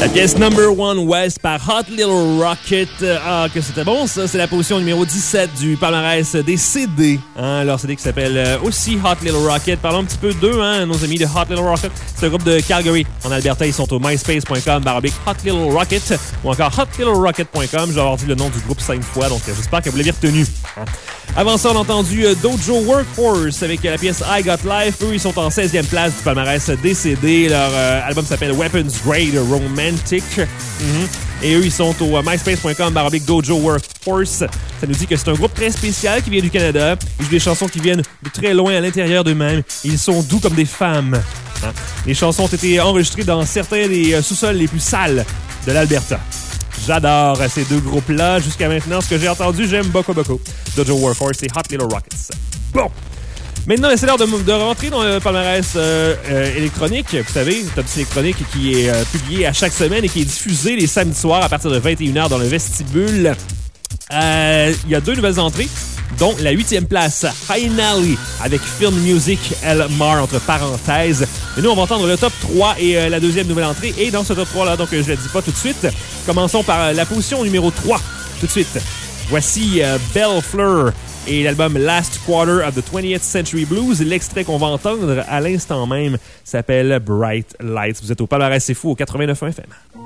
La pièce Number One West par Hot Little Rocket. Ah, que c'était bon, ça. C'est la position numéro dix-sept du palmarès des C D. Hein, leur C D qui s'appelle aussi Hot Little Rocket. Parlons un petit peu d'eux, hein, nos amis de Hot Little Rocket. C'est un groupe de Calgary. En Alberta, ils sont au myspace.com baroblique Hot Little Rocket ou encore hot little rocket point com. Je vais avoir dit le nom du groupe cinq fois, donc j'espère que vous l'avez retenu. Hein. Avant ça, on a entendu Dojo Workforce avec la pièce I Got Life. Eux, ils sont en seizième place du palmarès des C D. Leur euh, album s'appelle Weapons Grade Romantic. Mm-hmm. Et eux, ils sont au myspace.com baroblique Dojo Workforce. Ça nous dit que c'est un groupe très spécial qui vient du Canada. Ils jouent des chansons qui viennent de très loin à l'intérieur d'eux-mêmes. Ils sont doux comme des femmes. Hein? Les chansons ont été enregistrées dans certains des sous-sols les plus sales de l'Alberta. J'adore ces deux groupes-là. Jusqu'à maintenant, ce que j'ai entendu, j'aime beaucoup, beaucoup. Dojo Workforce et Hot Little Rockets. Bon. Maintenant, c'est l'heure de, de rentrer dans le palmarès euh, euh, électronique. Vous savez, Top dix électronique qui est euh, publié à chaque semaine et qui est diffusé les samedis soirs à partir de vingt et une heures dans le vestibule. Euh, il y a deux nouvelles entrées, dont la huitième place, Finally, avec Film Music Elmar, entre parenthèses. Et nous, on va entendre le top trois et euh, la deuxième nouvelle entrée. Et dans ce top trois-là, donc je ne le dis pas tout de suite. Commençons par euh, la position numéro trois, tout de suite. Voici euh, Belle Fleur et l'album Last Quarter of the twentieth Century Blues. L'extrait qu'on va entendre à l'instant même s'appelle Bright Lights. Vous êtes au palmarès C'est Fou au quatre-vingt-neuf F M.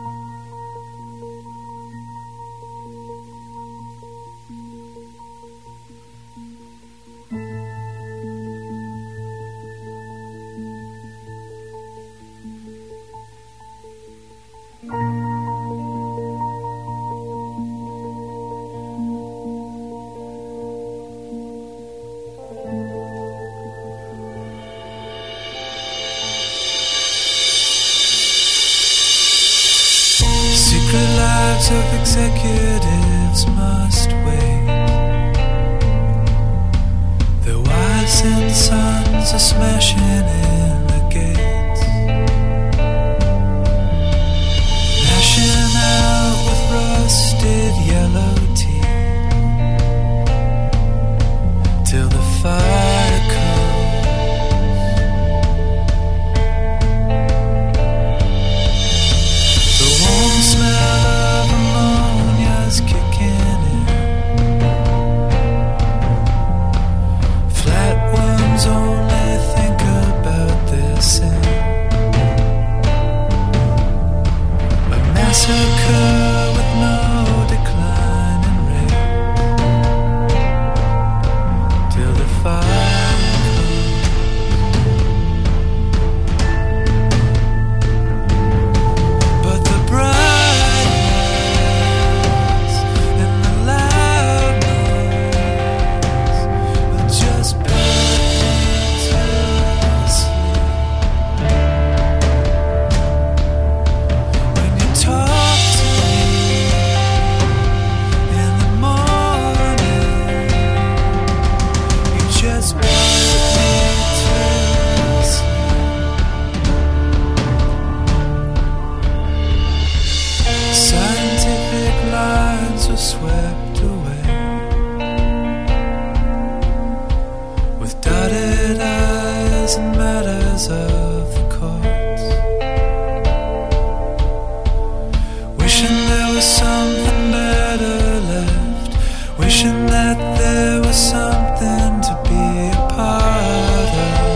Of executives must wait. Their wives and sons are smashing in the gates, lashing out with rusted yellow teeth till the fire comes. The warm smell kicking in. Flatworms only think about their sin. A massacre with no decline in rate till the fire comes. But the bride swept away with dotted eyes and matters of the courts, wishing there was something better left, wishing that there was something to be a part of.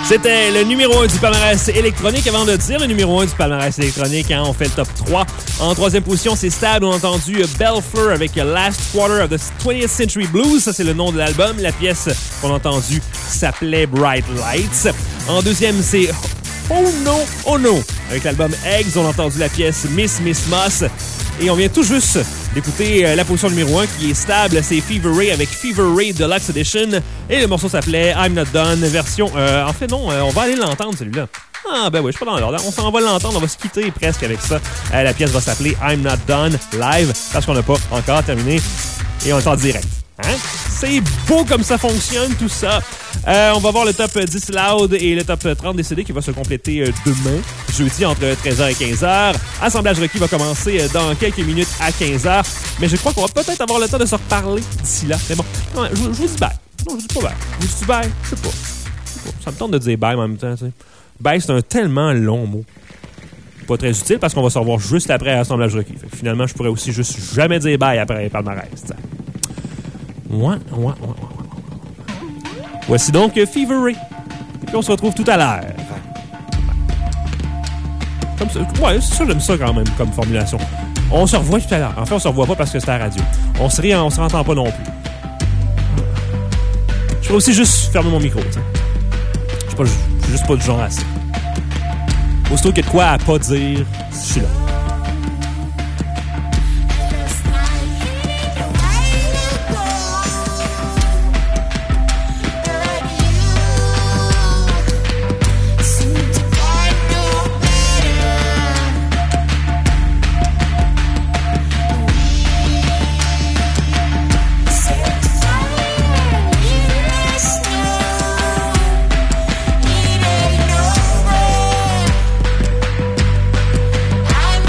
C'était le numéro un du palmarès électronique. Avant de dire le numéro un du palmarès électronique, hein, on fait le top trois. En troisième position, c'est stable. On a entendu Belfleur avec Last Quarter of the twentieth Century Blues. Ça, c'est le nom de l'album. La pièce qu'on a entendue s'appelait Bright Lights. En deuxième, c'est Oh No, Oh No. Avec l'album Eggs, on a entendu la pièce Miss Miss Moss. Et on vient tout juste d'écouter la position numéro un qui est stable. C'est Fever Ray avec Fever Ray Deluxe Edition. Et le morceau s'appelait I'm Not Done, version... Euh, en fait, non, euh, on va aller l'entendre, celui-là. Ah, ben oui, je suis pas dans l'ordre. On s'en va l'entendre, on va se quitter presque avec ça. Euh, la pièce va s'appeler I'm Not Done Live, parce qu'on n'a pas encore terminé. Et on est en direct. Hein? C'est beau comme ça fonctionne, tout ça. Euh, on va voir le top dix loud et le top trente décédé qui va se compléter euh, demain, jeudi, entre treize heures et quinze heures. Assemblage requis va commencer euh, dans quelques minutes à quinze heures. Mais je crois qu'on va peut-être avoir le temps de se reparler d'ici là. Mais bon, non, je, je vous dis bye. Non, je vous dis pas bye. Je vous dis bye. Je sais pas. Je sais pas. Ça me tente de dire bye en même temps, tu sais. Bye, c'est un tellement long mot. Pas très utile parce qu'on va se revoir juste après Assemblage requis. Fait que finalement, je pourrais aussi juste jamais dire bye après palmarès. Ouais, ouais, ouais, ouais, ouais. Voici donc Fever Ray. Et puis on se retrouve tout à l'heure. Comme ça. Ouais, c'est ça, j'aime ça quand même comme formulation. On se revoit tout à l'heure. En fait, on se revoit pas parce que c'est à la radio. On se rit, on se entend pas non plus. Je pourrais aussi juste fermer mon micro, tu sais. Je suis pas, je suis juste pas du genre à ça. Aussitôt qu'il y a de quoi à pas dire, je suis là. I'm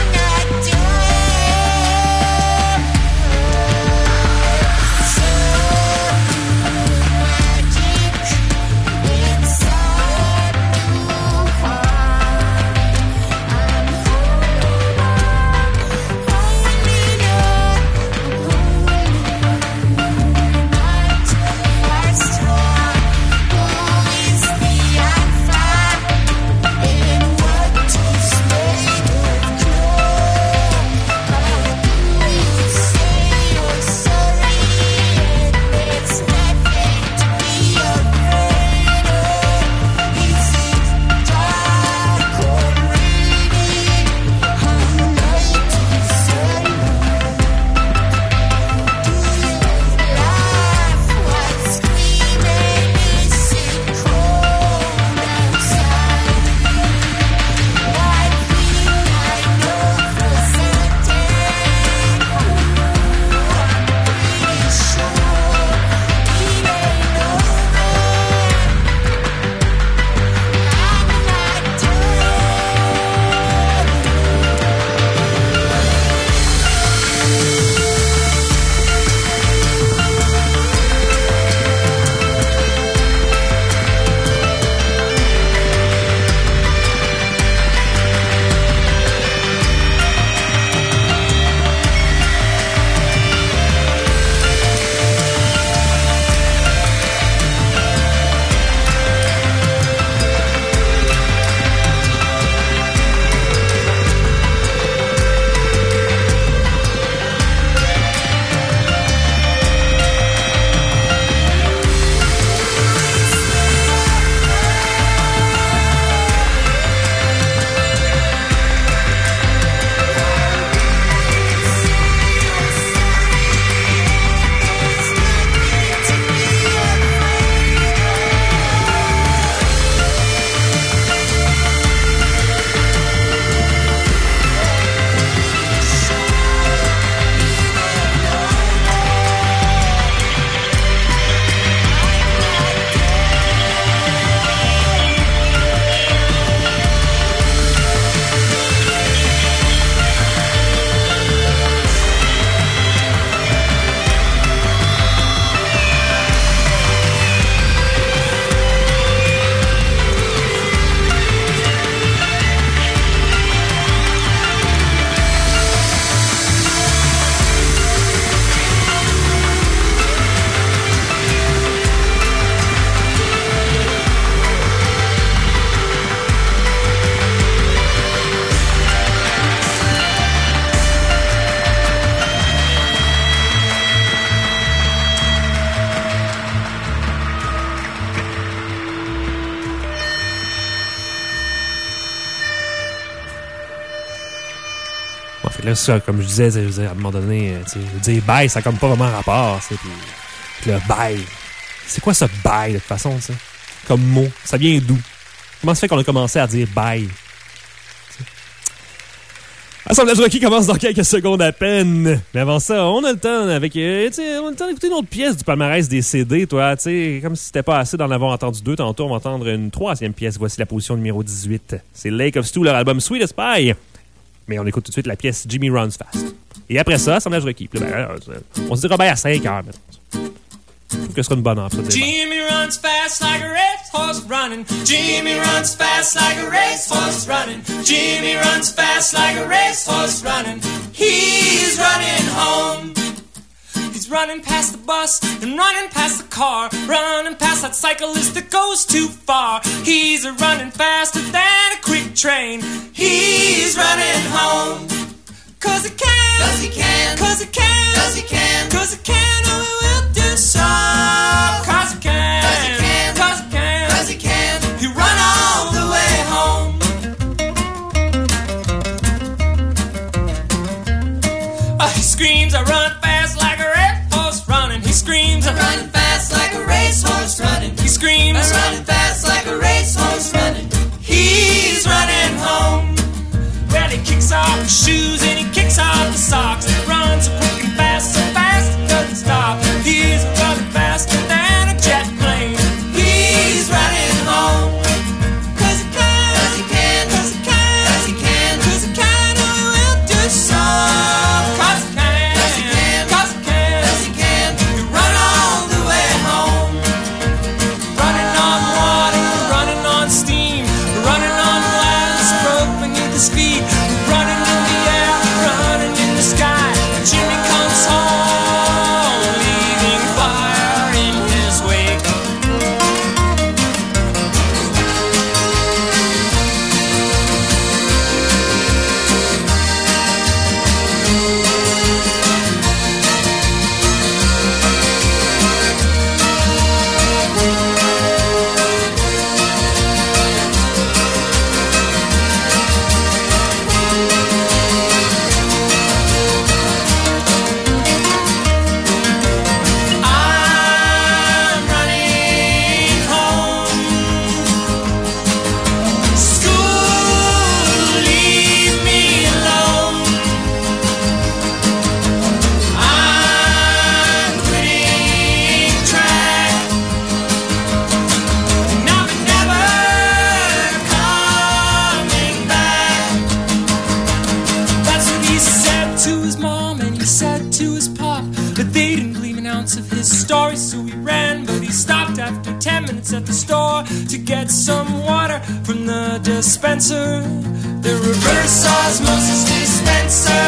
En fait, là, ça, comme je disais, je veux dire, à un moment donné, tu sais, dire bye, ça n'a comme pas vraiment rapport. Puis, puis le bye. C'est quoi ce bye, de toute façon, tu sais? Comme mot. Ça vient d'où? Comment ça fait qu'on a commencé à dire bye? Assemblage Rocky commence dans quelques secondes à peine. Mais avant ça, on a le temps avec, euh, on a le temps d'écouter une autre pièce du palmarès des C D, toi, tu sais, comme si c'était pas assez d'en avoir entendu deux. Tantôt, on va entendre une troisième pièce. Voici la position numéro dix-huit. C'est Lake of Stew, leur album Sweet as Pie. Mais on écoute tout de suite la pièce Jimmy Runs Fast. Et après ça, Assemblage Rocky. Puis là, ben, on se dira ben à cinq heures, mettons. Je trouve que ce sera une bonne offre. Jimmy runs fast like a racehorse running. Jimmy runs fast like a racehorse running. Jimmy runs fast like a racehorse running. He's running home. He's running past the bus and running past the car, running past that cyclist that goes too far. He's a running faster than a quick train. He's running home. Cause he can, cause he can, cause he can, cause he can, cause he can, oh he will do so. Cause he can, cause he can, cause he can, cause he can, he run all the way home. Oh, he screams, I run fast like a racehorse running. He screams, I run fast like a racehorse running. He screams, I run fast like a racehorse running. He's running home. Well, he kicks off his shoes and he kicks off the socks. Runs so quick and fast, so fast he doesn't stop. He's running faster than a jet plane. He's running home. Cause he can, cause he can, cause he can, cause he can, cause he can, oh he will do so. Cause he can, cause he can, cause he can, cause he can, he run all the way home. Running on water, running on steam, running on land broke beneath his feet. Running in the air, running in the sky. Jimmy comes home, leaving fire in his wake. At the store to get some water from the dispenser, the reverse osmosis dispenser.